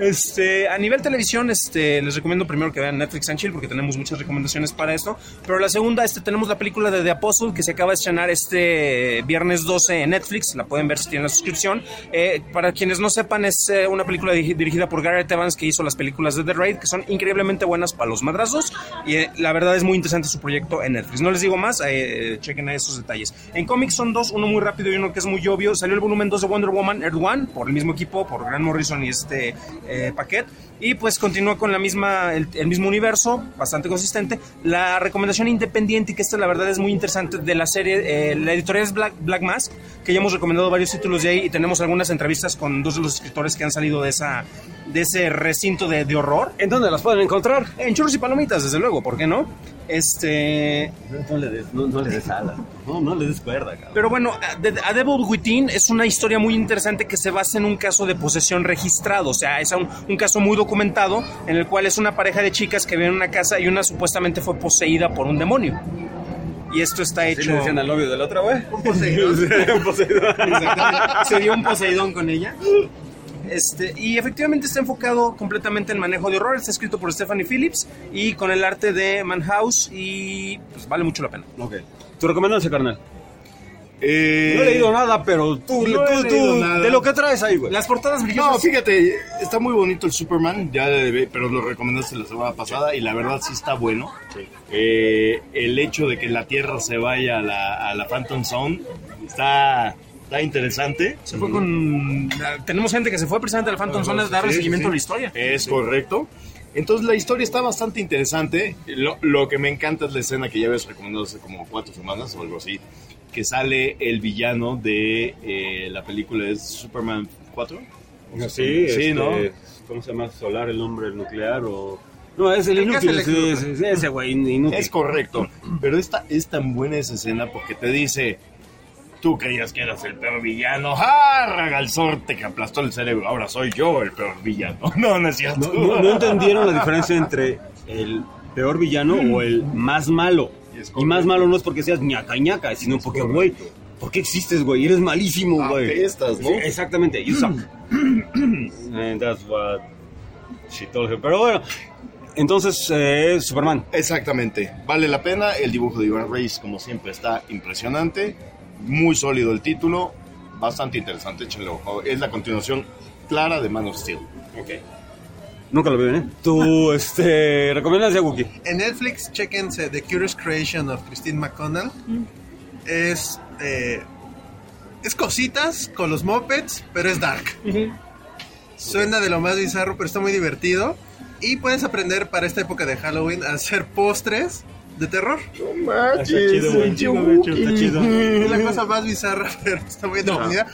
A nivel televisión, les recomiendo primero que vean Netflix and Chill, porque tenemos muchas recomendaciones para esto. Pero la segunda, tenemos la película de The Apostle, que se acaba de estrenar viernes 12 en Netflix. La pueden ver si tienen la suscripción. Para quienes no sepan, es una película dirigida por Gareth Evans, que hizo las películas de The Raid, que son increíblemente buenas para los madrazos. Y la verdad es muy interesante su proyecto en Netflix. No les digo más, chequen a esos detalles. En cómics son 2, uno muy rápido y uno que es muy obvio. Salió el volumen 2 de Wonder Woman, Earth One, por el mismo equipo, por Grant Morrison y Paquette, y pues continúa con el mismo universo, bastante consistente. La recomendación independiente, y que la verdad es muy interesante, de la serie, la editorial es Black Mask, que ya hemos recomendado varios títulos de ahí, y tenemos algunas entrevistas con 2 de los escritores que han salido de ese recinto de horror. ¿En dónde las pueden encontrar? En Churros y Palomitas, desde luego, ¿por qué no? No le des ala, no le des cuerda, cabrón. Pero bueno, A Devil Within es una historia muy interesante que se basa en un caso de posesión registrado. O sea, es un caso muy documentado, en el cual es una pareja de chicas que viven en una casa y una supuestamente fue poseída por un demonio. Y esto está hecho... ¿Sí le decían al novio de la otra, güey? Un poseidón. Se dio un poseidón con ella. Y efectivamente está enfocado completamente en manejo de horror. Está escrito por Stephanie Phillips y con el arte de Manhouse y pues vale mucho la pena. Ok. ¿Tu recomendación, carnal? No he leído nada, pero tú de lo que traes ahí, güey. Las portadas brillosas. No, fíjate, está muy bonito el Superman, pero lo recomendaste la semana pasada y la verdad sí está bueno. Sí. El hecho de que la Tierra se vaya a la Phantom Zone está interesante. Se fue tenemos gente que se fue precisamente a la Phantom Zone a darle seguimiento a la historia. Es correcto. Entonces la historia está bastante interesante. Lo que me encanta es la escena que ya habías recomendado hace como 4 semanas o algo así, que sale el villano de la película de Superman 4. Sí, ¿no? ¿Cómo se llama? ¿Solar, el hombre nuclear o...? No, es el inútil, ese güey inútil. Es correcto, pero es tan buena esa escena porque te dice... Tú creías que eras el peor villano. ¡Ah! Ragalzor te que aplastó el cerebro. Ahora soy yo el peor villano. No es cierto. No entendieron la diferencia entre el peor villano o el más malo. Y más malo no es porque seas ñaca, sino porque, güey, ¿por qué existes, güey? Eres malísimo, güey. Apestas, ¿no? Sí, exactamente. You suck. And that's what she told her. Pero bueno, entonces, Superman. Exactamente. Vale la pena. El dibujo de Ivan Reis, como siempre, está impresionante. Muy sólido el título, bastante interesante, échenle ojo. Es la continuación clara de Man of Steel. Ok. Nunca lo vi, ¿eh? ¿Tú, recomiendas a Wookie? En Netflix, chequense The Curious Creation of Christine McConnell. Es cositas con los Muppets, pero es dark. Suena de lo más bizarro, pero está muy divertido. Y puedes aprender para esta época de Halloween a hacer postres de terror. No manches, está chido. Es la cosa más bizarra, pero está muy entretenida.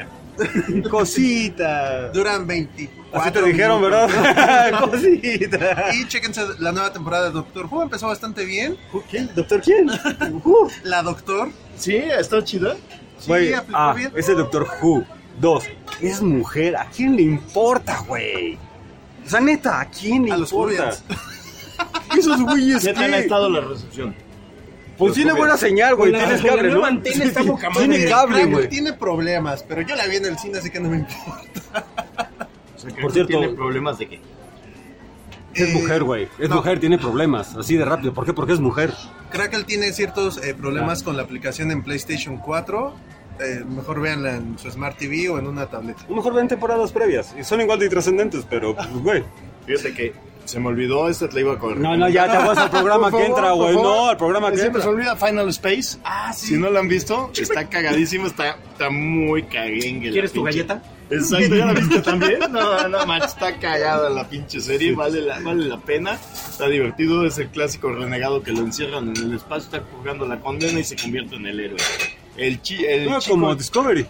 Cosita. Duran 24. Así te dijeron, ¿verdad? Cosita. Y chéquense la nueva temporada de Doctor Who. Empezó bastante bien. ¿Quién? ¿Doctor quién? La Doctor. Sí, está chida. Sí, aplicó bien. Es el Doctor Who. 2. Es mujer. ¿A quién le importa, güey? O sea, neta, ¿a quién le importa? Esos güeyes, ¿qué tal ha estado la recepción? Pues tiene buena señal, güey. Tienes cable, ¿no? Antena está poca madre. Tiene cable, güey. Tiene problemas, pero yo la vi en el cine, así que no me importa. O sea, por cierto, ¿tiene problemas de qué? Es mujer, güey. Es mujer, tiene problemas. Así de rápido. ¿Por qué? Porque es mujer. Crackle tiene ciertos problemas con la aplicación en PlayStation 4. Mejor véanla en su Smart TV o en una tableta. O mejor vean temporadas previas. Y son igual de intrascendentes, pero, pues, güey. Fíjate que se me olvidó, te la iba a correr. No, ya te aguas al programa que entra, güey. No, al programa que siempre entra. Se olvida Final Space. Sí. Si no lo han visto, está cagadísimo, está muy caguengue. ¿Quieres tu galleta? Exacto, ¿ya la viste también? No, manches, está cagada la pinche serie, sí. vale la pena, está divertido, es el clásico renegado que lo encierran en el espacio, está jugando la condena y se convierte en el héroe. El chico, como Discovery.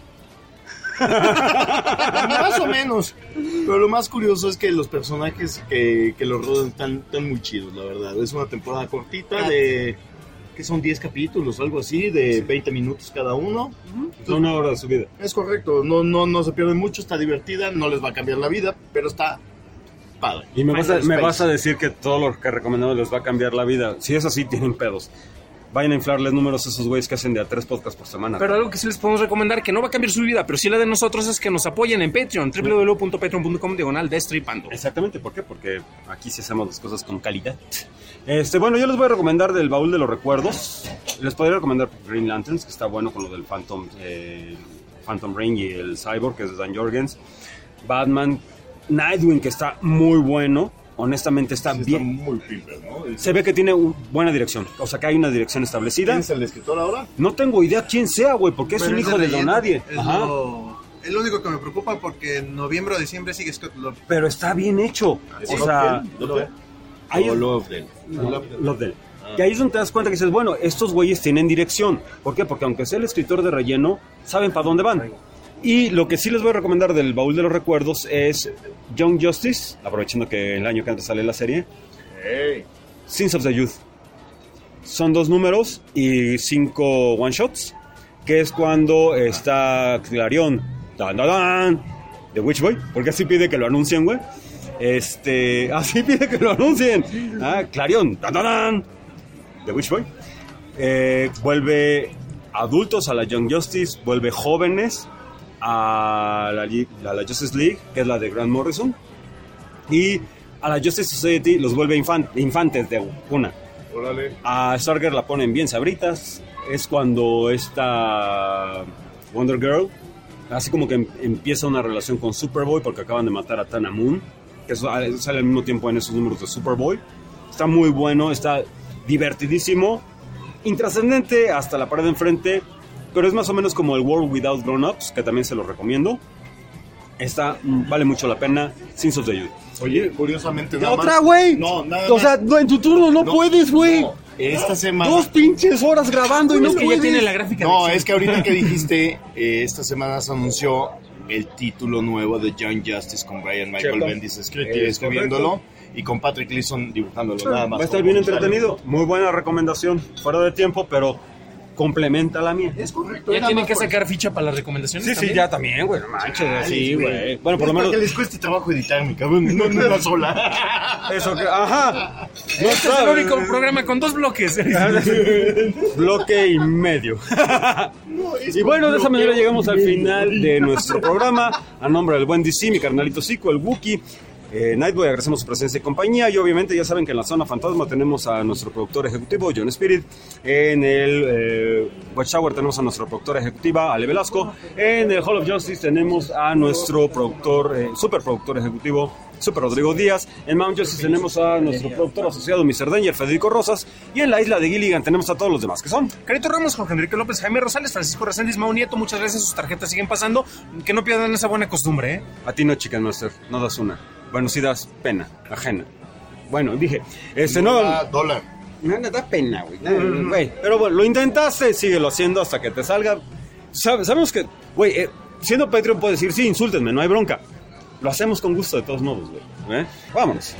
Más o menos, pero lo más curioso es que los personajes que los rodean están muy chidos, la verdad. Es una temporada cortita de... que son 10 capítulos, algo así, de 20 minutos cada uno. Son una hora de su vida. Es correcto, no se pierden mucho, está divertida, no les va a cambiar la vida, pero está padre. Y me vas a decir que todo lo que recomendamos les va a cambiar la vida. Si es así, tienen pedos. Vayan a inflarles números a esos güeyes que hacen de a 3 podcasts por semana. Pero algo que sí les podemos recomendar, que no va a cambiar su vida, pero sí la de nosotros, es que nos apoyen en Patreon, www.patreon.com/destripando. Exactamente, ¿por qué? Porque aquí sí hacemos las cosas con calidad. Bueno, yo les voy a recomendar del baúl de los recuerdos. Les podría recomendar Green Lanterns, que está bueno con lo del Phantom Brain y el Cyborg, que es de Dan Jorgens. Batman, Nightwing, que está muy bueno. Honestamente está bien. Está muy piper, ¿no? Se ve que tiene buena dirección. O sea, que hay una dirección establecida. ¿Quién es el escritor ahora? No tengo idea quién sea, güey, porque es un hijo de nadie. Ajá. Es lo único que me preocupa porque en noviembre o diciembre sigue Scott Lord. Pero está bien hecho. O sea, Lovedale. Y ahí es donde te das cuenta que dices, bueno, estos güeyes tienen dirección. ¿Por qué? Porque aunque sea el escritor de relleno, saben para dónde van. Y lo que sí les voy a recomendar del baúl de los recuerdos es Young Justice, aprovechando que el año que antes sale la serie. Sins of the Youth. Son 2 números y 5 one-shots, que es cuando está Clarion, de Witch Boy, porque así pide que lo anuncien, güey. Así pide que lo anuncien. Clarion, de Witch Boy. Vuelve adultos a la Young Justice, vuelve jóvenes a la Justice League, que es la de Grant Morrison, y a la Justice Society los vuelve infantes de una. Órale. A Stargirl la ponen bien sabritas. Es cuando esta Wonder Girl, así como que empieza una relación con Superboy porque acaban de matar a Tana Moon, que sale al mismo tiempo en esos números de Superboy. Está muy bueno, está divertidísimo, intrascendente hasta la pared de enfrente, pero es más o menos como el World Without Grown-Ups, que también se lo recomiendo. Vale mucho la pena. Sins of the Youth. Oye, curiosamente ¿Ya otra, güey? No, nada O sea, en tu turno no puedes, güey. No, esta semana... 2 pinches horas grabando y no puedes. Ya tiene la gráfica. No, es que ahorita que dijiste, esta semana se anunció el título nuevo de Young Justice con Brian Michael Bendis escribiéndolo y con Patrick Gleason dibujándolo. Nada más. Va a estar bien entretenido. Muy buena recomendación. Fuera de tiempo, pero complementa la mía. Es correcto. ¿Ya tienen que sacar ficha para las recomendaciones? Sí, también? ya también, güey. No manches, sí, güey. Bueno, por lo para menos. que les cueste trabajo editarme, cabrón. No una sola. Eso que. Ajá. No, este es el único programa con 2 bloques. Bloque y medio. Y bueno, de esa manera llegamos al final de nuestro programa. A nombre del buen DC, mi carnalito Zico, el Wookie, Nightboy, agradecemos su presencia y compañía. Y obviamente ya saben que en la Zona Fantasma tenemos a nuestro productor ejecutivo, John Spirit. En el Watchtower tenemos a nuestra productora ejecutiva, Ale Velasco. En el Hall of Justice tenemos a nuestro productor, superproductor ejecutivo, Super Rodrigo Díaz. En Mount Justice tenemos a nuestro productor asociado, Mr. Danger, Federico Rosas. Y en la isla de Gilligan tenemos a todos los demás, que son Carito Ramos, Jorge Enrique López, Jaime Rosales, Francisco Reséndiz, Mau Nieto. Muchas gracias, sus tarjetas siguen pasando. Que no pierdan esa buena costumbre, ¿eh? A ti no, Chicken Master, no das una. Bueno, sí das pena ajena. Bueno, dije, no da dólar. No da pena, güey. Pero bueno, lo intentaste, síguelo haciendo hasta que te salga. Sabemos que, güey, siendo Patreon puedes decir, sí, insúltenme, no hay bronca. Lo hacemos con gusto de todos modos, güey. Vámonos.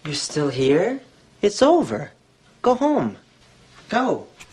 You're still here? It's over. Go home. Go.